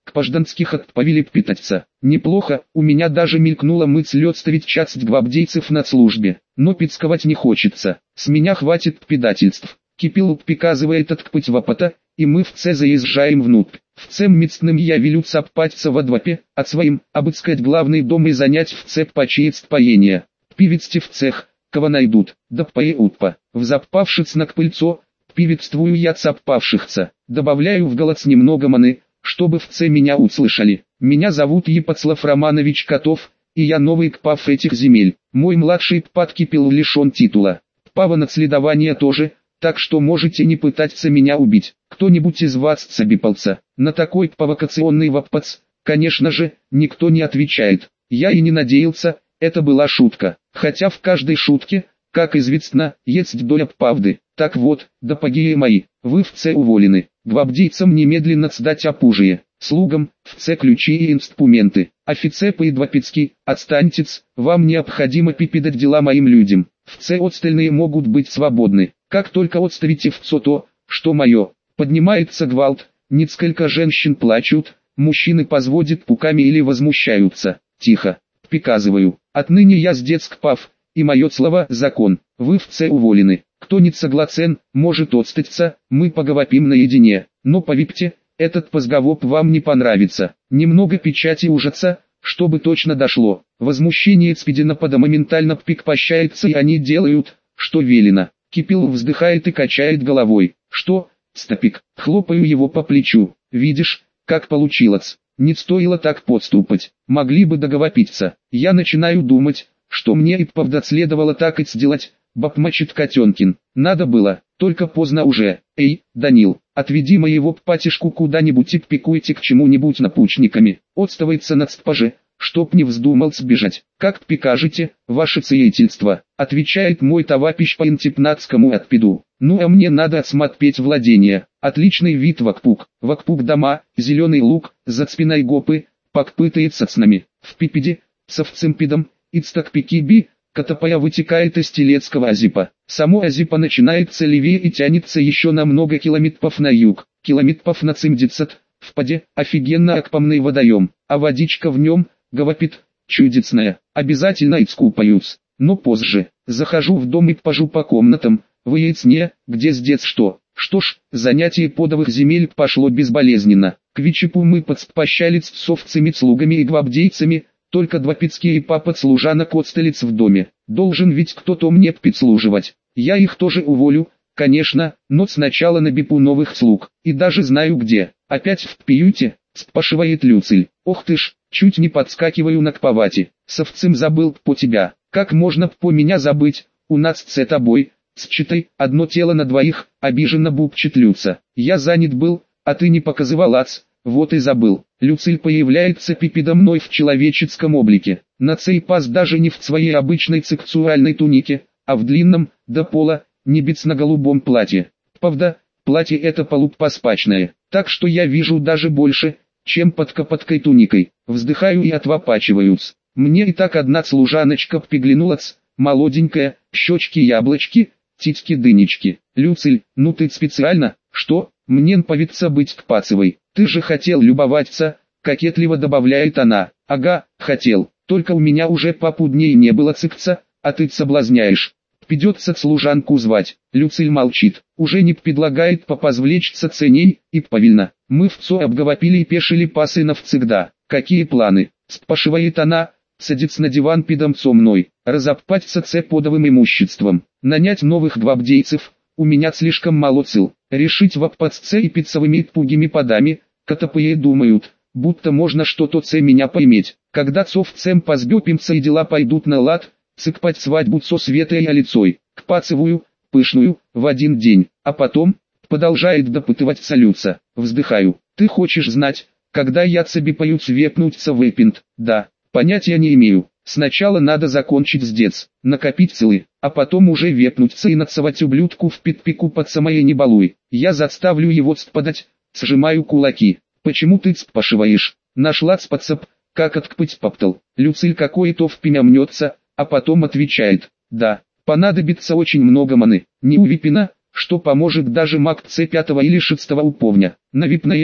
к пажданских отправили питаться. Неплохо, у меня даже мелькнула мысль отставить часть гвардейцев на службе, но пицковать не хочется, с меня хватит предательств. Кипилут приказывает откпыть вапота, и мы в Це заезжаем внутрь. Вцем мицным я велю цаппаться во двапе, от своим, обыскать главный дом и занять в Це почесть поения. Пивицте в цех, кого найдут, да поеутпа. Взаппавшиц на пыльцо, пивицствую я цаппавшихся, добавляю в голос немного маны, чтобы в Це меня услышали. Меня зовут Епоцлав Романович Котов, и я новый кпав этих земель. Мой младший ппад Кипил лишен титула. Ппава наследования тоже, так что можете не пытаться меня убить. Кто-нибудь из вас цабипался на такой провокационный ваппац? Конечно же, никто не отвечает. Я и не надеялся, это была шутка. Хотя в каждой шутке, как известно, есть доля правды. Так вот, дорогие мои, вы в Це уволены. Гвардейцам немедленно сдать оружие. Слугам, в Це ключи и инструменты. Офицеры и двапецкий, отстаньтесь, вам необходимо передать дела моим людям. В Це остальные могут быть свободны. Как только отставите в Це то, что мое, поднимается гвалт, несколько женщин плачут, мужчины позводят пуками или возмущаются. Тихо, приказываю, отныне я здесь кпав, и мое слово закон, вы в Це уволены. Кто не согласен, может отстаться, мы поговорим наедине, но поверьте, этот разговор вам не понравится. Немного печати ужаса, чтобы точно дошло. Возмущение Цпидинапада моментально прекращается, и они делают, что велено. Кипил вздыхает и качает головой. Что, стопик, хлопаю его по плечу. Видишь, как получилось. Не стоило так подступать. Могли бы договориться. Я начинаю думать, что мне и правда следовало так и сделать. Бабмачит Котенкин. Надо было, только поздно уже. Эй, Данил, отведи моего патишку куда-нибудь и пикуйте к чему-нибудь напучниками. Отставается над спаже, чтоб не вздумал сбежать. Как прикажете, ваше сиятельство, отвечает мой товарищ по интипнатскому отпеду. Ну а мне надо осмотреть владение. Отличный вид вокпук. Вокпук дома, зеленый луг, за спиной гопы, покпытает сацнами. В пипеде, с овцемпедом, ицтакпикиби, Котопая вытекает из Телецкого Азипа. Само Азипа начинается левее и тянется еще на много километров на юг. Километров на семьдесят, впаде, офигенно акпамный водоем, а водичка в нем, говорит, чудесная. Обязательно искупаюсь, но позже. Захожу в дом и пожу по комнатам, выясне, где здесь что. Что ж, занятие подовых земель пошло безболезненно. К вечеру мы подспощались с овцами, слугами и гвардейцами. Только двапецкие и папа служанок отсталец в доме. Должен ведь кто-то мне прислуживать. Я их тоже уволю, конечно, но сначала набипу новых слуг. И даже знаю где. Опять в приюте, спрашивает Люциль. Ох ты ж, чуть не подскакиваю на кровати. С овцем забыл по тебя. Как можно по меня забыть? У нас с тобой, с читой, одно тело на двоих, обиженно бубчет Люца. Я занят был, а ты не показывал ац. Вот и забыл. Люциль появляется передо мной в человеческом облике. На цей пас даже не в своей обычной сексуальной тунике, а в длинном, до пола, небесно-голубом платье. Правда, платье это полупаспачное, так что я вижу даже больше, чем под капоткой туникой. Вздыхаю и отвапачиваюсь. Мне и так одна служаночка приглянулась, молоденькая, щечки-яблочки, титьки-дынечки. Люциль, ну ты специально, что, мне нравится быть кпацевой. Ты же хотел любоваться, кокетливо добавляет она. Ага, хотел, только у меня уже папу дней не было цикца, а ты соблазняешь. Придется служанку звать. Люциль молчит, уже не предлагает попозвлечься ценей, и повильно. Мы в Це обговорили и пешили пасынов всегда. Какие планы? Спрашивает она, садится на диван передом со мной. Разоппаться Це подовым имуществом. Нанять новых гвардейцев. У меня слишком мало сил. Решить вопрос Це и пиццевыми пугими подами. Котопые думают, будто можно что-то Це меня поиметь. Когда Це в Цем позбепимся и дела пойдут на лад, цыкпать свадьбу Це Светой и Алицой, кпацевую, пышную, в один день, а потом, продолжает допытываться Люца, вздыхаю. Ты хочешь знать, когда я цебипаю свепнуться в эпинт? Да, понятия не имею. Сначала надо закончить с дец, накопить целы, а потом уже вепнуться и нацевать ублюдку в подпику под самое не балуй. Я заставлю его спадать. Сжимаю кулаки. Почему ты спрашиваешь? Нашла способ, как откпыть поптал. Люциль какой-то впрямь мнется, а потом отвечает. Да, понадобится очень много маны. Не увипина, что поможет даже маг Це пятого или шестого уповня. На випное,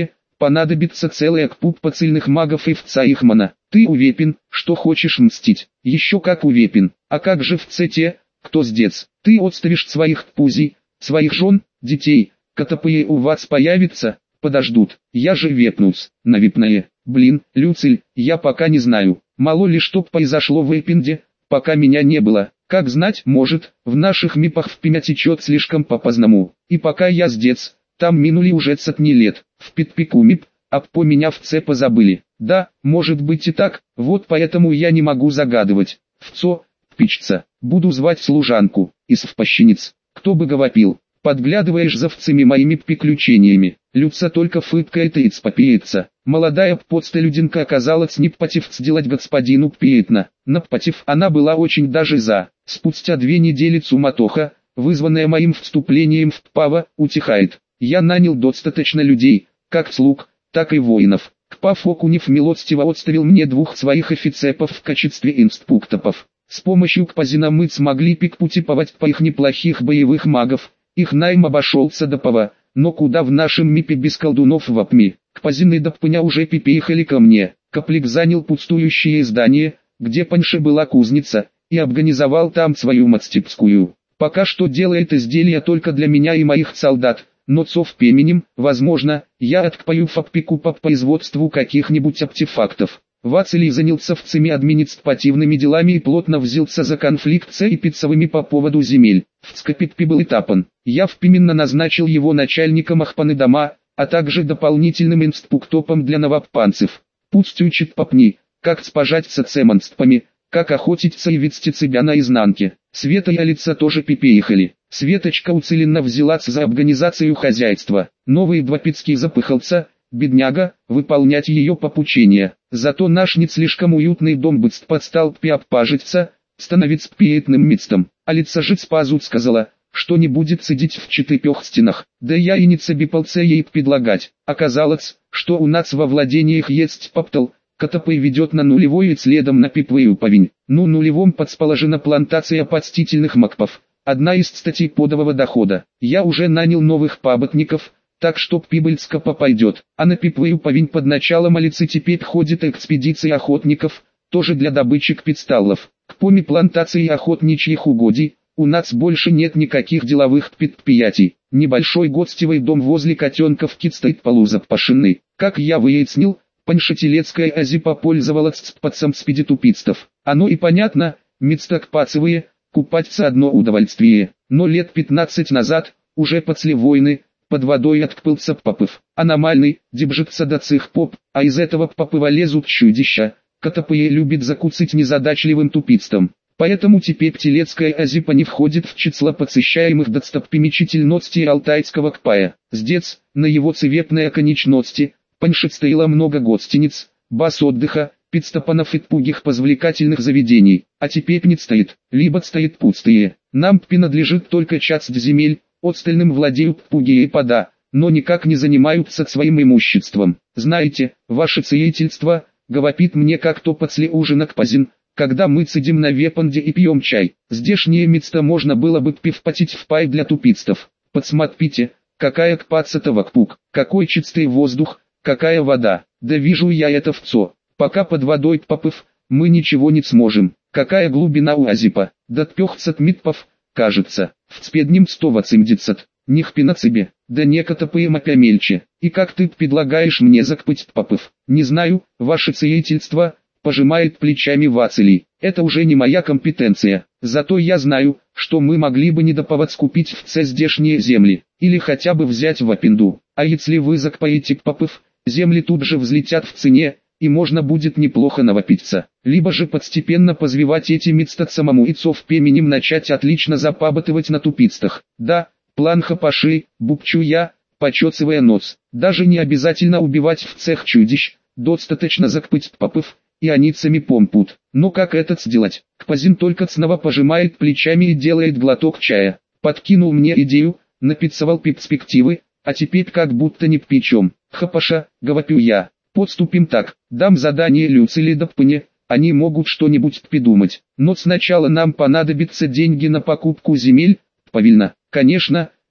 понадобится целая кпуппа цельных магов и вца Ихмана. Ты увепен, что хочешь мстить. Еще как увепен. А как же вце те, кто сдец? Ты отставишь своих тпузей, своих жен, детей, катапые у вас появится, подождут. Я же вепнусь, на випное. Блин, Люциль, я пока не знаю. Мало ли что произошло в Эппинде, пока меня не было. Как знать, может, в наших мипах впрямь течет слишком по-поздному. И пока я сдец, там минули уже сотни лет. В Питпику мип, а по меня в це позабыли. Да, может быть и так, вот поэтому я не могу загадывать. Вцо, пичца, буду звать служанку, из впощениц. Кто бы говорил, подглядываешь за вцами моими приключениями. Люца только фыркает и цпопеется. Молодая подстелюдинка оказалась не против сделать господину приятно. Напротив, она была очень даже за. Спустя две недели суматоха, вызванная моим вступлением в Кпава, утихает. Я нанял достаточно людей, как слуг, так и воинов. Кпав Окунев милостиво отставил мне двух своих офицеров в качестве инструктопов. С помощью Кпазина мы смогли пикпутиповать по их неплохих боевых магов. Их найм обошелся до пова, но куда в нашем мипе без колдунов в апми. Кпазин и Даппыня уже переехали ко мне. Коплик занял пустующее здание, где паньше была кузница, и организовал там свою мастепскую. Пока что делает изделия только для меня и моих солдат, но цов пеменем, возможно, я откпаю фабрику по производству каких-нибудь артефактов. Вацилий занялся вцами административными делами и плотно взялся за конфликт с эпицевыми по поводу земель. В Цкапитпе был этапан. Я впименно назначил его начальником Ахпаны дома, а также дополнительным инструктопом для новопанцев. Пусть учит попни, как спажать с цеманстпами, как охотиться и вести себя наизнанке. Света и Алица тоже переехали. Светочка уцеленно взялась за организацию хозяйства. Новый двопицкий запыхался, бедняга, выполнять ее попучения. Зато наш не слишком уютный дом быстро подстал пиаппажиться, становиться приятным местом. Алица же спазут сказала, что не будет сидеть в четырех стенах. Да я и не цебипался ей предлагать. Оказалось, что у нас во владениях есть поптал, который ведет на нулевой и следом на пиповую повинь. Ну нулевом подсположена плантация подстительных макпов. Одна из статей подового дохода. Я уже нанял новых паботников, так что пибыльска попойдет. А на пиповую повинь под началом Алицы теперь ходит экспедиция охотников, тоже для добычи кпитсталлов. К поме плантации охотничьих угодий, у нас больше нет никаких деловых предприятий. Небольшой гостевый дом возле котенков кит стоит полузапашенный. Как я выяснил, Паншетилецкая ази попользовалась спадцем спидитупистов. Оно и понятно, мецтакпацевые, купаться одно удовольствие. Но лет пятнадцать назад, уже после войны, под водой откпылся попыв. Аномальный, дебжится до цих поп, а из этого попыва лезут чудища. Катапые любит закуцить незадачливым тупицтом. Поэтому теперь Телецкая азипа не входит в число посещаемых достопримечательностей Алтайского Кпая. Сдец, на его цевепной оконечности, Паншет стояло много гостиниц, баз отдыха, пидстопанов и пугих позвлекательных заведений, а теперь не стоит, либо стоит пустые. Нам принадлежит только часть земель, остальным владеют пуги и пода, но никак не занимаются своим имуществом. Знаете, ваше целительство, говорит мне как-то после ужина Кпазин, когда мы сидим на вепанде и пьем чай. Здешнее место можно было бы пивпатить в пай для тупицтов. Подсмотрите, какая кпаца-то вокпук, какой чистый воздух, какая вода. Да вижу я это вцо. Пока под водой попыв, мы ничего не сможем. Какая глубина у азипа? До пятьсот митпов, кажется. В спеднем сто восемьдесят. Нихпина себе. Да некото поимапя мельче. И как ты предлагаешь мне закпыть попыв? Не знаю, ваше целительство, пожимает плечами Вацилий. Это уже не моя компетенция. Зато я знаю, что мы могли бы недоповод скупить в це здешние земли. Или хотя бы взять в Апинду. А если вы закпаете попыв, земли тут же взлетят в цене, и можно будет неплохо навопиться. Либо же постепенно позвивать эти мецтат самому и цов пеменем начать отлично запабатывать на тупицтах. Да, план хапаши, бубчу я, почесывая нос. Даже не обязательно убивать в цех чудищ, достаточно закпыть попыв, и они сами помпут. Но как это сделать? Кпазин только снова пожимает плечами и делает глоток чая. Подкинул мне идею, напицевал перспективы, а теперь как будто не печем. Хапаша, говорю я. Подступим так, дам задание Люциле Даппыне, они могут что-нибудь придумать. Но сначала нам понадобятся деньги на покупку земель, павильно. Конечно,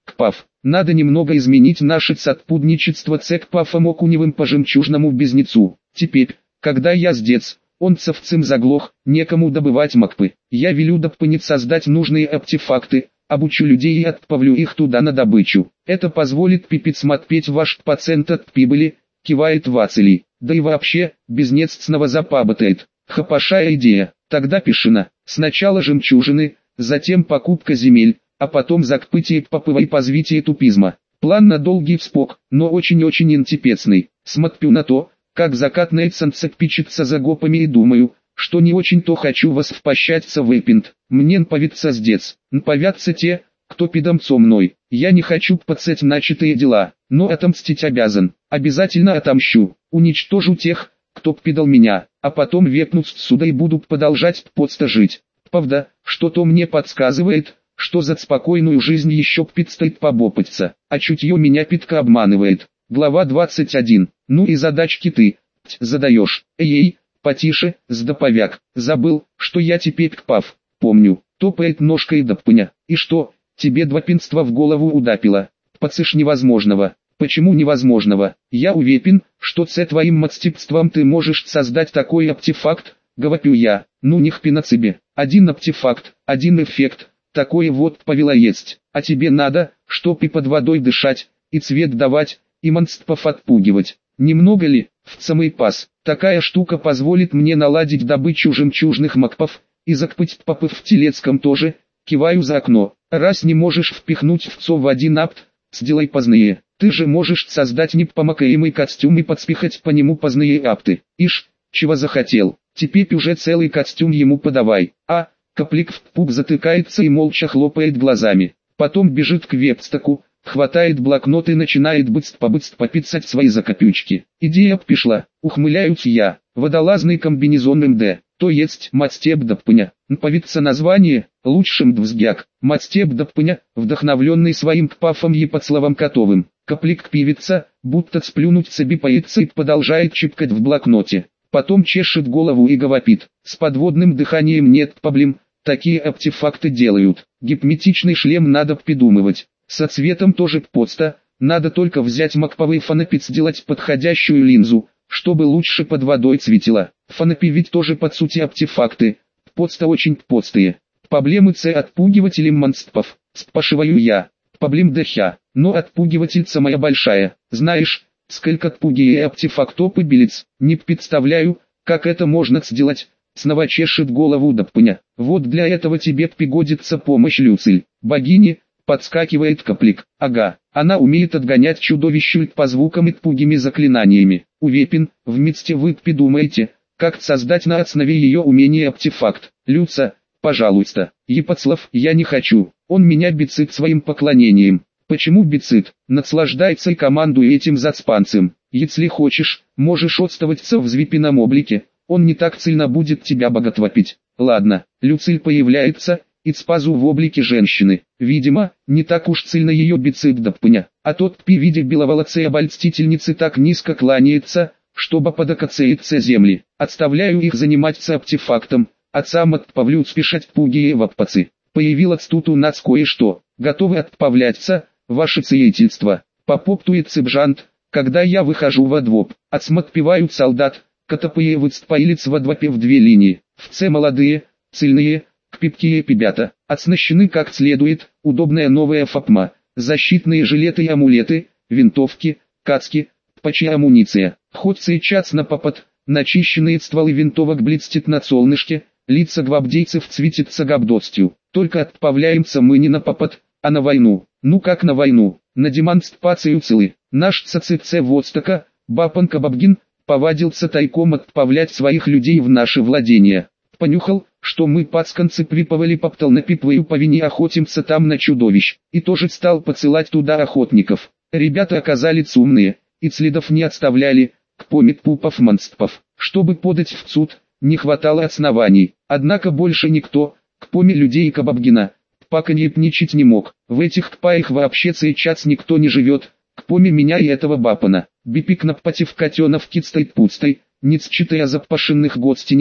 Кпав, надо немного изменить наше сотрудничество с Кпафом Окуневым по жемчужному Безнецу. Теперь, когда я сдец, он совцем заглох, некому добывать макпы. Я велю доппанить создать нужные артефакты, обучу людей и отправлю их туда на добычу. Это позволит пипец смотреть ваш пациент от прибыли, кивает Вацелий. Да и вообще, Безнец снова запаботает. Хапашая идея. Тогда пишина. Сначала жемчужины, затем покупка земель, а потом закрытие попыва и позвитие тупизма. План на долгий вспок, но очень-очень интепецный. Смотрю на то, как закатное солнце пичется за гопами и думаю, что не очень-то хочу вас впощаться в эпинт. Мне нповидца сдец, нповятся те, кто пидом со мной. Я не хочу пацать начатые дела, но отомстить обязан. Обязательно отомщу, уничтожу тех, кто пидал меня, а потом векнут сюда и будут продолжать подста жить. Правда, что-то мне подсказывает, что за спокойную жизнь еще предстоит побопаться, а чутье меня питка обманывает. Глава двадцать один. Ну и задачки ты, ть, задаешь. Эй-эй, потише, сдоповяк. Забыл, что я теперь Кпав. Помню, топает ножкой доппыня. И что, тебе два пинства в голову удапило? Пацыш невозможного. Почему невозможного? Я уверен, что с твоим мастипством ты можешь создать такой артефакт, говорю я. Ну них пинацибе. Один артефакт, один эффект. Такое вот повело есть. А тебе надо, чтоб и под водой дышать, и цвет давать, и монстров отпугивать. Немного ли, в самый пас, такая штука позволит мне наладить добычу жемчужных макпов, и закпыть попы в Телецком тоже, киваю за окно. Раз не можешь впихнуть вцо в один апт, сделай позднее. Ты же можешь создать непомакаемый костюм и подспихать по нему позднее апты. Ишь, чего захотел, теперь уже целый костюм ему подавай. А, Коплик в пуп затыкается и молча хлопает глазами. Потом бежит к вебстаку, хватает блокнот и начинает быстро-побыстро писать свои закопючки. Идея пошла, ухмыляюсь я. Водолазный комбинезон МД, то есть мастеб доппыня. Нповидца название, лучшим двзгяк. Мастеб доппыня, вдохновленный своим Кпафом Епоцлавом Котовым. Коплик пивится, будто сплюнуть себе поится и продолжает чипкать в блокноте. Потом чешет голову и говорит, с подводным дыханием нет проблем, такие артефакты делают. Гипнотичный шлем надо придумывать. Со цветом тоже подста, надо только взять макповый фонопит, сделать подходящую линзу, чтобы лучше под водой цветило. Фонопи ведь тоже под сути артефакты, подста очень подстые. Проблемы с отпугивателем монстров, спрашиваю я. Проблем дохя, но отпугивательца моя большая. Знаешь, сколько отпуги и артефактопы билец, не представляю, как это можно сделать. Снова чешет голову доппыня. Вот для этого тебе пригодится помощь Люциль, богини. Подскакивает Коплик. Ага, она умеет отгонять чудовищ по звукам и пугими заклинаниями. Уверен, вместе вы придумаете, как создать на основе ее умения артефакт. Люца, пожалуйста. Епоцлав, я не хочу. Он меня бицит своим поклонением. Почему бицит? Наслаждается и командуй этим зацпанцем. Если хочешь, можешь отставаться в звипином облике. Он не так сильно будет тебя боготворить. Ладно, Люциль появляется, и спазу в облике женщины. Видимо, не так уж сильно ее бицит доппыня. А тот пи видя беловолоцей обольстительницы так низко кланяется, чтобы подокоцеиться земли. Отставляю их заниматься артефактом, а сам отправлю спешать пугие ваппацы. Появилось тут у нас кое-что. Готовы отправляться, ваше сиятельство. Попоптует цыбжант, когда я выхожу во двор. Отсмотпевают солдат, котопые выстроились во двопе в две линии. Все молодые, сильные, крепкие пебята, оснащены как следует, удобная новая фапма, защитные жилеты и амулеты, винтовки, каски, пачи амуниция. Хоть сейчас на попад, начищенные стволы винтовок блестят на солнышке, лица гвардейцев цветятся габдостью. Только отправляемся мы не на попад, а на войну. Ну как на войну, на демонстрацию целы. Наш ЦЦЦ Востока, Бапан Кабабгин, повадился тайком отправлять своих людей в наши владения. Понюхал, что мы пацканцы припавали поптал на пипвою по вине охотимся там на чудовищ, и тоже стал посылать туда охотников. Ребята оказались умные, и следов не оставляли, к помет пупов монстров. Чтобы подать в суд, не хватало оснований, однако больше никто, к поме людей Кабабгина, паканьепничать не мог. В этих кпаях вообще сейчас никто не живет, к поме меня и этого Бапана. Бипик напротив котенов китстой пустой, ниц читая запашенных гостиниц,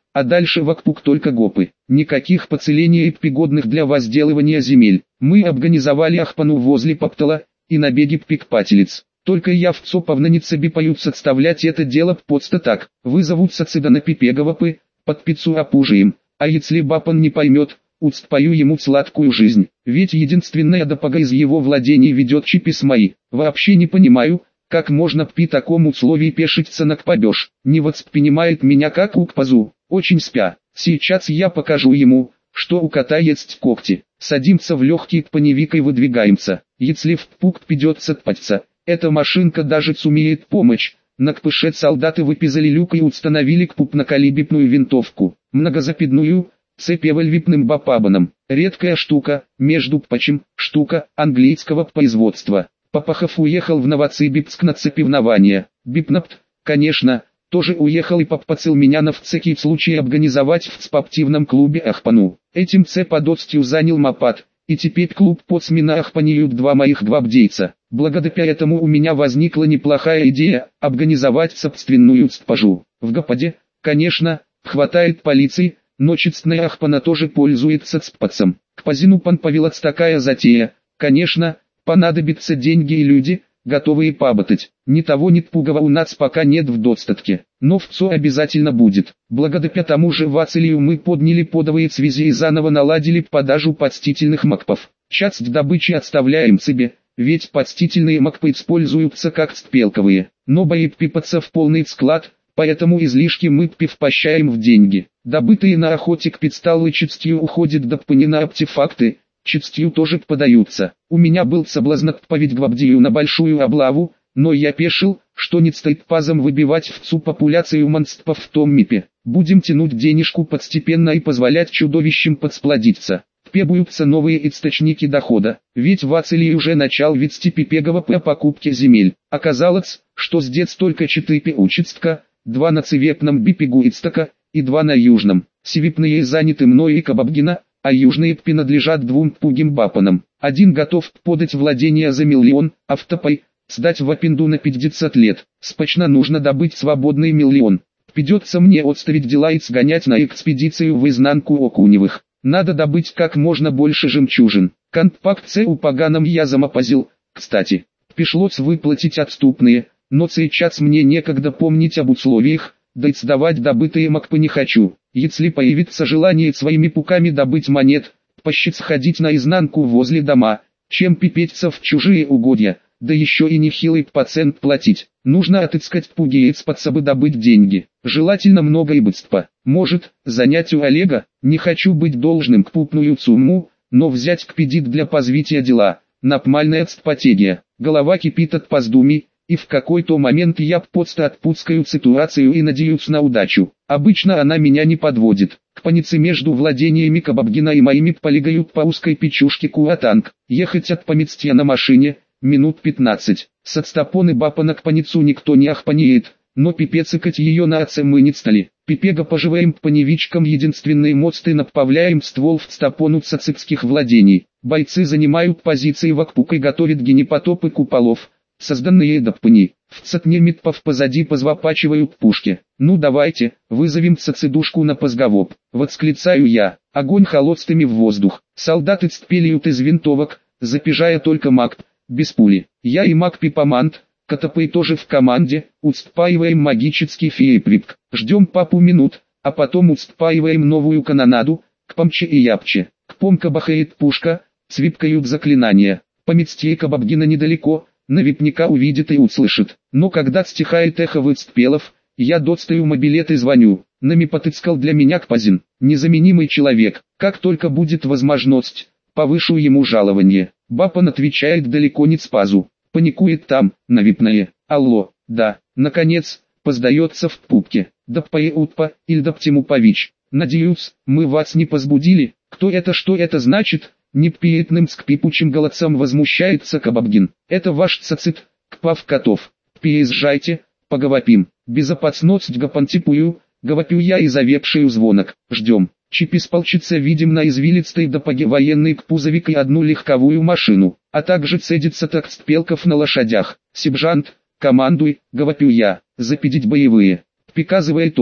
а дальше вокруг только гопы. Никаких поцелений и пригодных для возделывания земель. Мы организовали ахпану возле Паптала и набеги пикпателец. Только я в цоповна не цебипают составлять это дело просто так. Вызовутся цыгана пипеговопы, под пиццу опужаем, а если бапан не поймет, устпою ему сладкую жизнь. Ведь единственная допага из его владений ведет чипис мои. Вообще не понимаю, как можно при таком условии пешиться на кпабеж. Не воспринимает меня как укпазу. Очень спя. Сейчас я покажу ему, что у кота есть когти. Садимся в легкий кпаневик и выдвигаемся. Если в пук придется тпаться, эта машинка даже сумеет помочь. На кпыше солдаты выпизали люк и установили крупнокалиберную винтовку. Многозапидную, цепевальвипным бапабаном. Редкая штука, между прочим, штука английского производства. Папахов уехал в Новоцибипск на цепевнование. Бипнапт, конечно, тоже уехал и попацал меня на всякий случай организовать в спортивном клубе ахпану. Этим цеподотстью занял мопад, и теперь клуб под смена ахпаниют два моих гвардейца. Благодаря этому у меня возникла неплохая идея организовать собственную цпажу. В Гападе, конечно, хватает полиции, но честная ахпана тоже пользуется цпацем. К пазину панповилац такая затея, конечно, понадобятся деньги и люди, готовые поработать. Ни того ни другого у нас пока нет в достатке, но в ЦО обязательно будет. Благодаря тому же Вацелию мы подняли подовые связи и заново наладили продажу подстительных макпов. Часть добычи отставляем себе, ведь подстительные макпы используются как стпелковые, но боеприпасы в полный склад, поэтому излишки мы пивпощаем в деньги. Добытые на охоте к писталлы частью уходят до пани на артефакты, частью тоже подаются. У меня был соблазн отправить гвардию на большую облаву, но я пешил, что не стоит пазом выбивать в ЦУ популяцию монстров в том мипе. Будем тянуть денежку постепенно и позволять чудовищам подсплодиться. Требуются новые источники дохода, ведь Вацелий уже начал вести пипегово по покупке земель. Оказалось, что здесь только четыре участка, два на цивепном бипегу Ицтака и два на южном. Севипные заняты мной и Кабабгина, а южные принадлежат двум пугим бапанам. Один готов подать владение за миллион, а второй сдать в аренду на пятьдесят лет. Спочно нужно добыть свободный миллион. Придется мне отставить дела и сгонять на экспедицию в изнанку Окуневых. Надо добыть как можно больше жемчужин. Контпакт С у поганом я замопазил, кстати. Пришлось выплатить отступные, но сейчас мне некогда помнить об условиях, да и сдавать добытые макпы не хочу. Если появится желание своими пуками добыть монет, пощиц ходить наизнанку возле дома, чем пипеться в чужие угодья, да еще и нехилый процент платить. Нужно отыскать пугиец подсобы добыть деньги, желательно много и быстро. Может, занять у Олега, не хочу быть должным к пупную сумму, но взять кредит для позвития дела, напмальная стратегия. Голова кипит от поздумий, и в какой-то момент я просто отпускаю ситуацию и надеюсь на удачу. Обычно она меня не подводит. К панице между владениями Кабабгина и моими полегают по узкой печушке Куатанг. Ехать от поместья на машине минут пятнадцать. С отстапоны бапана к паницу никто не ахпаниет, но пипецикать ее на отце мы не стали. Пипега поживаем по невичкам единственные мосты направляем ствол в стапону цацикских владений. Бойцы занимают позиции вокруг и готовят генепотопы куполов, созданные до пни. В цатне митпов позади позвопачивают пушки. Ну давайте, вызовем цацидушку на позговоп. Восклицаю я. Огонь холодстыми в воздух. Солдаты стпелиют из винтовок, запижая только маг, без пули. Я и маг Пипамант, Котопей тоже в команде, устпаиваем магический фееприпк. Ждем папу минут, а потом устпаиваем новую канонаду, к помче и япче. К помка бахает пушка, свипкают заклинания. Поместье Кабабгина недалеко, навипника увидит и услышит. Но когда стихает эхо выстпелов, я достаю мобилет и звоню. Нами потыскал для меня Кпазин, незаменимый человек. Как только будет возможность, повышу ему жалование. Бапан отвечает далеко не спазу. Паникует там, навипное. Алло, да, наконец, поздается в пупке. Даппае Утпа, Ильдаптимупович. Надеюсь, мы вас не позбудили. Кто это, что это значит? Неприятным скрипучим голосом возмущается Кабабгин. Это ваш цацит, Кпав Котов. Приезжайте, поговорим. Безопасность гапантипую, говорю я и завепшую звонок. Ждем. Чипис полчится видим на извилистой допоге военный кпузовик и одну легковую машину, а также цедится так стпелков на лошадях. Сержант, командуй, говорю я, запидеть боевые. Приказывает он.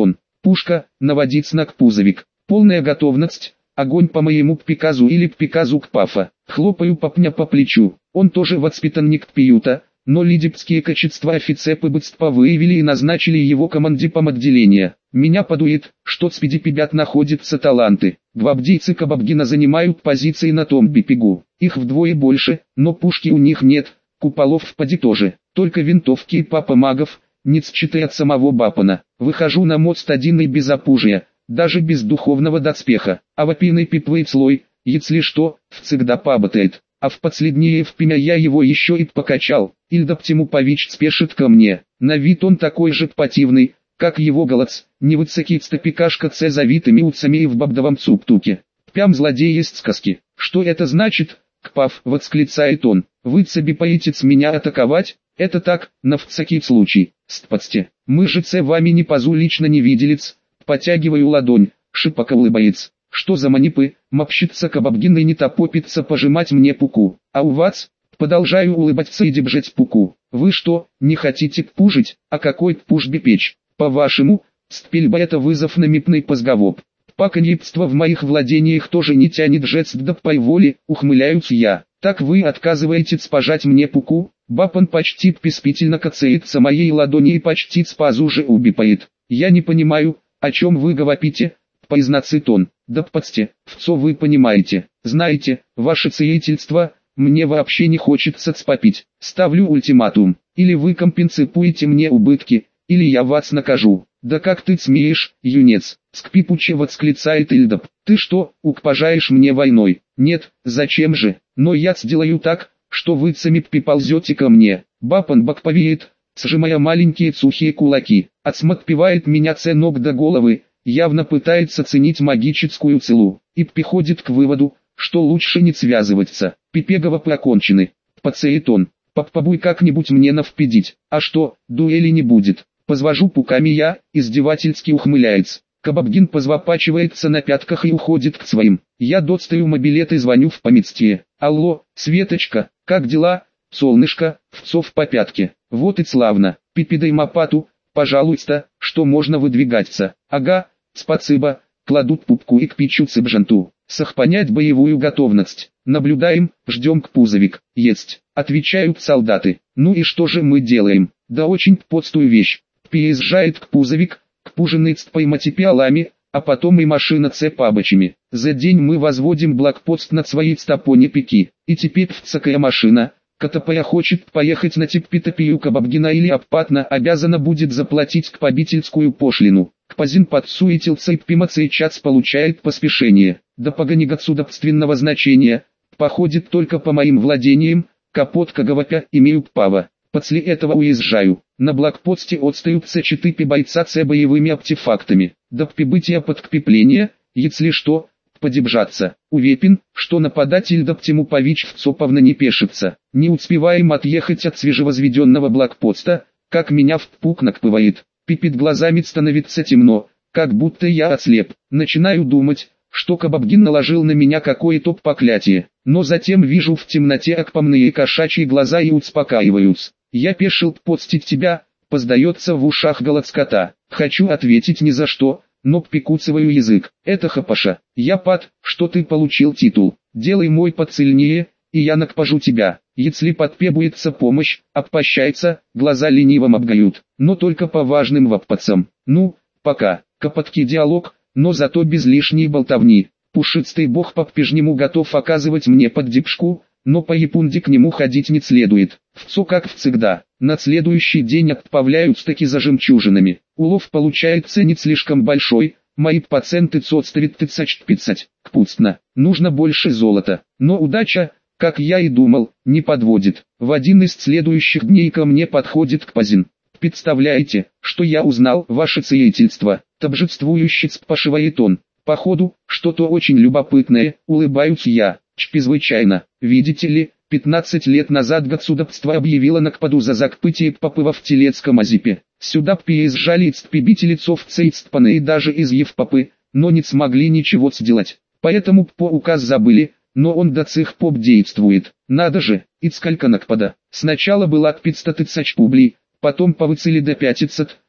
пушка, наводить на кпузовик. Полная готовность, огонь по моему приказу или к приказу Кпафа. Хлопаю Попня по плечу, он тоже воспитанник Пиюта, но лидипские качества офицепы быстро выявили и назначили его командиром отделения. Меня подует, что с пидипибят находятся таланты. Гвардейцы Кабабгина занимают позиции на том бипигу. Их вдвое больше, но пушки у них нет, куполов в поди тоже. Только винтовки и папа магов, ниц читы от самого Бапана. Выхожу на мост один и без опужия, даже без духовного доспеха. А вопийный пипвейт слой, если что, всегда побатает. А в последнее впрямь я его еще и покачал. Ильдап Тимупович спешит ко мне. На вид он такой же противный, как его голос, невысокий стопикашка с завитыми уцами и в бабдовом цуптуке. Прям злодей есть сказки. Что это значит? Кпав, восклицает он. Вы собипаетесь меня атаковать? Это так, на всякий случай. Стпацте, мы же с вами ни позу лично не виделись. Потягиваю ладонь, шипака улыбается. Что за манипы, мопщится Кабабгин и не топопится пожимать мне пуку. А у вас? Продолжаю улыбаться и дебжать пуку. Вы что, не хотите пужить? А какой пужби печь? По-вашему, стпельба это вызов на мипный позговоб. Паканьепство в моих владениях тоже не тянет жест до пайволи, ухмыляюсь я. Так вы отказываетесь пожать мне пуку? Бапан почти писпительно кацается моей ладони и почти спазу же убипает. Я не понимаю, о чем вы говорите, поизнацит он. Да подсте, вцо вы понимаете. Знаете, ваше сиятельство, мне вообще не хочется спопить. Ставлю ультиматум. Или вы компенсируете мне убытки, или я вас накажу. Да как ты смеешь, юнец, скрипуче восклицает Ильдап. Ты что, укпожаешь мне войной? Нет, зачем же? Но я сделаю так, что вы сами приползете ко мне. Бапан бакповеет, сжимая маленькие сухие кулаки. Отсматпивает меня с ног до головы, явно пытается ценить магическую силу. И приходит к выводу, что лучше не связываться. Пипегова прокончены. Пацеет он. Попробуй как-нибудь мне навпедить. А что, дуэли не будет. Позвожу пуками я, издевательски ухмыляется. Кабабгин позвопачивается на пятках и уходит к своим. Я достаю мобилет и звоню в поместье. Алло, Светочка, как дела? Солнышко, вцов по пятке. Вот и славно. Пипидай мапату, пожалуйста, что можно выдвигаться. Ага, спасибо. Кладут пупку и к пичу цыбжанту. Сохранять боевую готовность. Наблюдаем, ждем кпузовик. Есть, отвечают солдаты. Ну и что же мы делаем? Да очень подстую вещь. Приезжает кпузовик, кпуженный с пойматипиалами, а потом и машина с пабачами. За день мы возводим блокпост над своей стопоне пики. И теперь всякая машина, которая хочет поехать на типпитопию Кабабгина или обпатно, обязана будет заплатить кпобительскую пошлину. Кпазин подсуетился и пимацейчас получает поспешение. Да погониготсудобственного значения, походит только по моим владениям, капот Каговапя, имею право. После этого уезжаю. На блокпосте отстаются четыре бойца с боевыми артефактами. До прибытия подкрепления, если что, подебжаться. Уверен, что нападать Ильдап Тимупович вцоповно не пешится. Не успеваем отъехать от свежевозведенного блокпоста, как меня в пук накпывает. Перед глазами становится темно, как будто я ослеп. Начинаю думать, что Кабабгин наложил на меня какое-то проклятие. Но затем вижу в темноте акпомные кошачьи глаза и успокаиваюсь. Я пешил подстить тебя, поздается в ушах голос кота. Хочу ответить ни за что, но прикусываю язык. Это хапаша. Я пад, что ты получил титул. Делай мой поцельнее, и я накпажу тебя. Если потребуется помощь, обпощается, глаза лениво моргают. Но только по важным вопросам. Ну, пока. Копоткий диалог, но зато без лишней болтовни. Пушистый бог по-прежнему готов оказывать мне поддержку, но по япунде к нему ходить не следует. Вцо как всегда. На следующий день отправляют таки за жемчужинами. Улов получается не слишком большой, мои пациенты цоцтовит тридцать пятьдесят. Кпустно. Нужно больше золота. Но удача, как я и думал, не подводит. В один из следующих дней ко мне подходит Кпазин. Представляете, что я узнал, ваше сиятельство? Торжествующе спрашивает он. Походу, что-то очень любопытное, улыбаюсь я. Чрезвычайно. Видите ли, пятнадцать лет назад государство объявило накпаду за закпытие попыва в Телецком озипе. Сюда приезжали истребители цовцы и цпаны и даже из Евпопы, но не смогли ничего сделать. Поэтому по указ забыли, но он до сих пор действует. Надо же, и сколько накпада. Сначала было пятьсот тысяч публей, потом повысили до пятисот,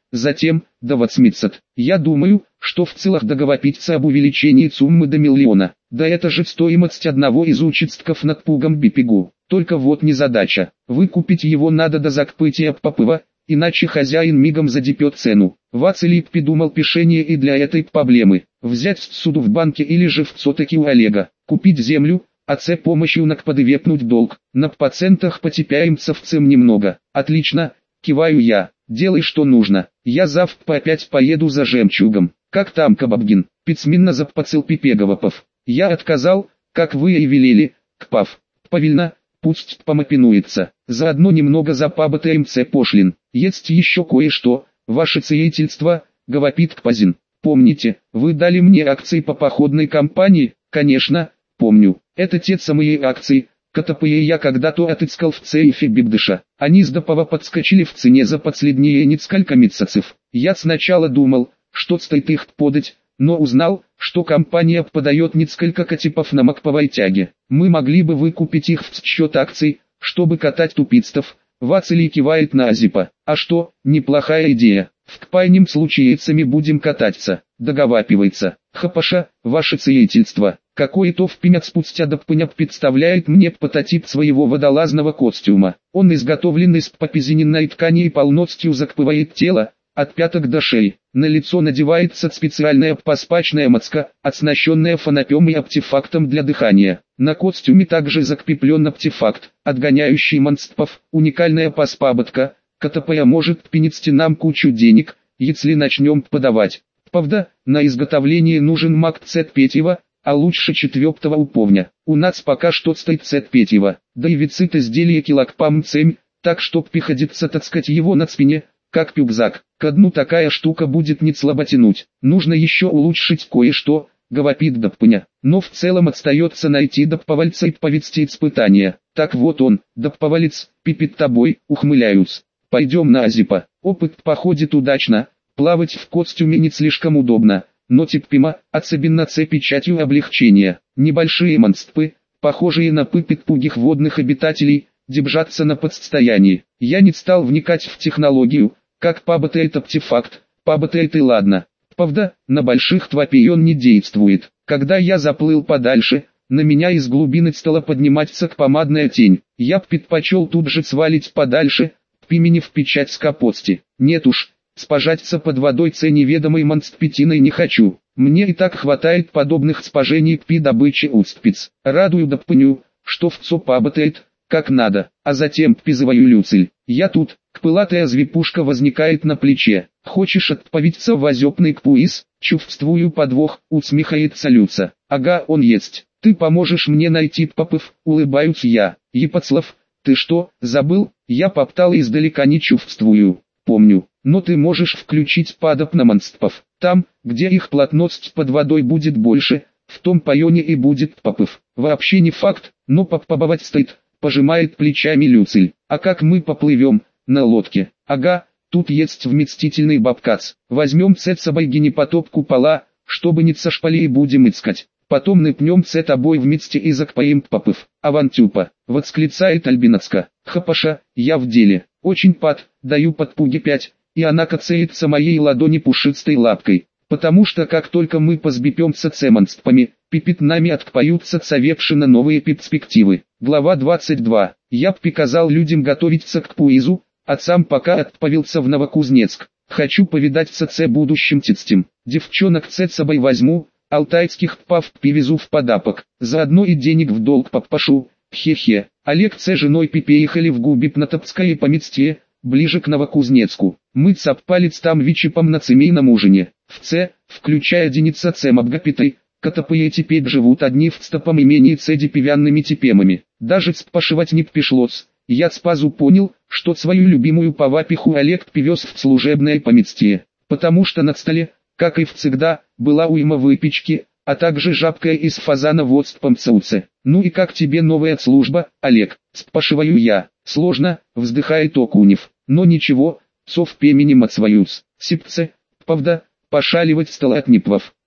затем до восьмисот. Я думаю, что в целях договориться об увеличении суммы до миллиона. Да это же стоимость одного из участков над Пугом Бипигу. Только вот незадача. Выкупить его надо до закрытия Попыва, иначе хозяин мигом задипет цену. Вацелип придумал решение и для этой проблемы. Взять суду в банке или же в цотаки у Олега. Купить землю, а с помощью накподывепнуть долг. На пациентах потепяемся в цем немного. Отлично, киваю я. Делай что нужно. Я завтра опять поеду за жемчугом. Как там Кабабгин? Пицминно запацал Пипеговопов. Я отказал, как вы и велели, Кпав. Повильно, пусть помопинуется. Заодно немного запаботаем ц пошлин. Есть еще кое-что, ваше сиятельство, говорит Кпазин. Помните, вы дали мне акции по походной компании? Конечно, помню. Это те самые акции, которые я когда-то отыскал в сейфе Бибдыша. Они сдопово подскочили в цене за последние несколько месяцев. Я сначала думал, что стоит их подать, но узнал, что компания подает несколько котипов на макповой тяге. Мы могли бы выкупить их в счет акций, чтобы катать тупицтов. Вацелий кивает на Азипа. А что, неплохая идея. В крайнем случае цами будем кататься. Договапивается. Хапаша, ваше целительство. Какой-то впиняк спустя до пыняк представляет мне прототип своего водолазного костюма. Он изготовлен из попизиненной ткани и полностью закрывает тело, от пяток до шеи. На лицо надевается специальная паспачная маска, оснащенная фонопем и артефактом для дыхания. На костюме также закреплен артефакт, отгоняющий монстров, уникальная паспаботка, которая может принести нам кучу денег, если начнем подавать. Правда, на изготовление нужен маг цет пятого, а лучше четвертого уповня. У нас пока что стоит цет пятого, да и вицит изделие килограмм цемь, так что приходится таскать его на спине, как рюкзак. Ко дну такая штука будет не слабо тянуть. Нужно еще улучшить кое-что, говорит Даппыня. Но в целом остается найти Дапповальца и повести испытания. Так вот он, Дапповалец, пипит тобой, ухмыляюсь. Пойдем на Азипа. Опыт походит удачно, плавать в костюме не слишком удобно, но терпимо, особенно с печатью облегчения. Небольшие монстры, похожие на пыпит пугих водных обитателей, держатся на подстоянии. Я не стал вникать в технологию, как паботает артефакт, паботает и ладно. Правда, на больших твапей он не действует. Когда я заплыл подальше, на меня из глубины стала подниматься помадная тень. Я предпочел тут же свалить подальше, применив печать скопости. Нет уж, спажаться под водой ц неведомой монстпетиной не хочу. Мне и так хватает подобных спажений при добыче устпиц. Радую Даппыню, что вцо паботает, как надо, а затем призываю Люциль. Я тут, кпылатая звепушка возникает на плече. Хочешь отправиться в озепный кпуиз? Чувствую подвох, усмехается Люца. Ага, он есть. Ты поможешь мне найти попыв, улыбаюсь я. Епоцлав, ты что, забыл? Я поптал издалека не чувствую. Помню, но ты можешь включить падоп на монстров. Там, где их плотность под водой будет больше, в том районе и будет попыв. Вообще не факт, но попробовать стоит. Пожимает плечами Люциль. А как мы поплывем? На лодке. Ага, тут есть вместительный бабкац. Возьмем с собой генепотоп купола, чтобы не сошпали и будем искать. Потом напнем с тобой вместе и закпаим попыв. Авантюпа, восклицает Альбинацка. Хапаша, я в деле. Очень пад, даю подпуги пять, и она кацается моей ладони пушистой лапкой. Потому что как только мы позбипемся с монстрами, пипит нами откпаются совершенно новые перспективы. Глава двадцать два. Я приказал людям готовиться к кпуизу, а сам пока отправился в Новокузнецк. Хочу повидаться с будущим тестем. Девчонок с собой возьму, алтайских пав привезу в подапок. Заодно и денег в долг попашу. Хе-хе. Олег с женой переехали в Губипнотопское поместье, ближе к Новокузнецку. Мы цаппалец там вечером на семейном ужине. В Ц, включая единица Ц Мабгапитой, котопые теперь живут одни в стопом имении Ц деревянными тепемами. Даже спашивать не пришлось. Я спазу понял, что свою любимую повапиху Олег привез в служебное поместье. Потому что на столе, как и всегда, была уйма выпечки, а также жабка из фазана в отстпом цауце. Ну и как тебе новая служба, Олег? Спрашиваю я. Сложно, вздыхает Окунев. Но ничего, сов пеменем отсвоюсь. Сипце, правда, пошаливать стало от непвов.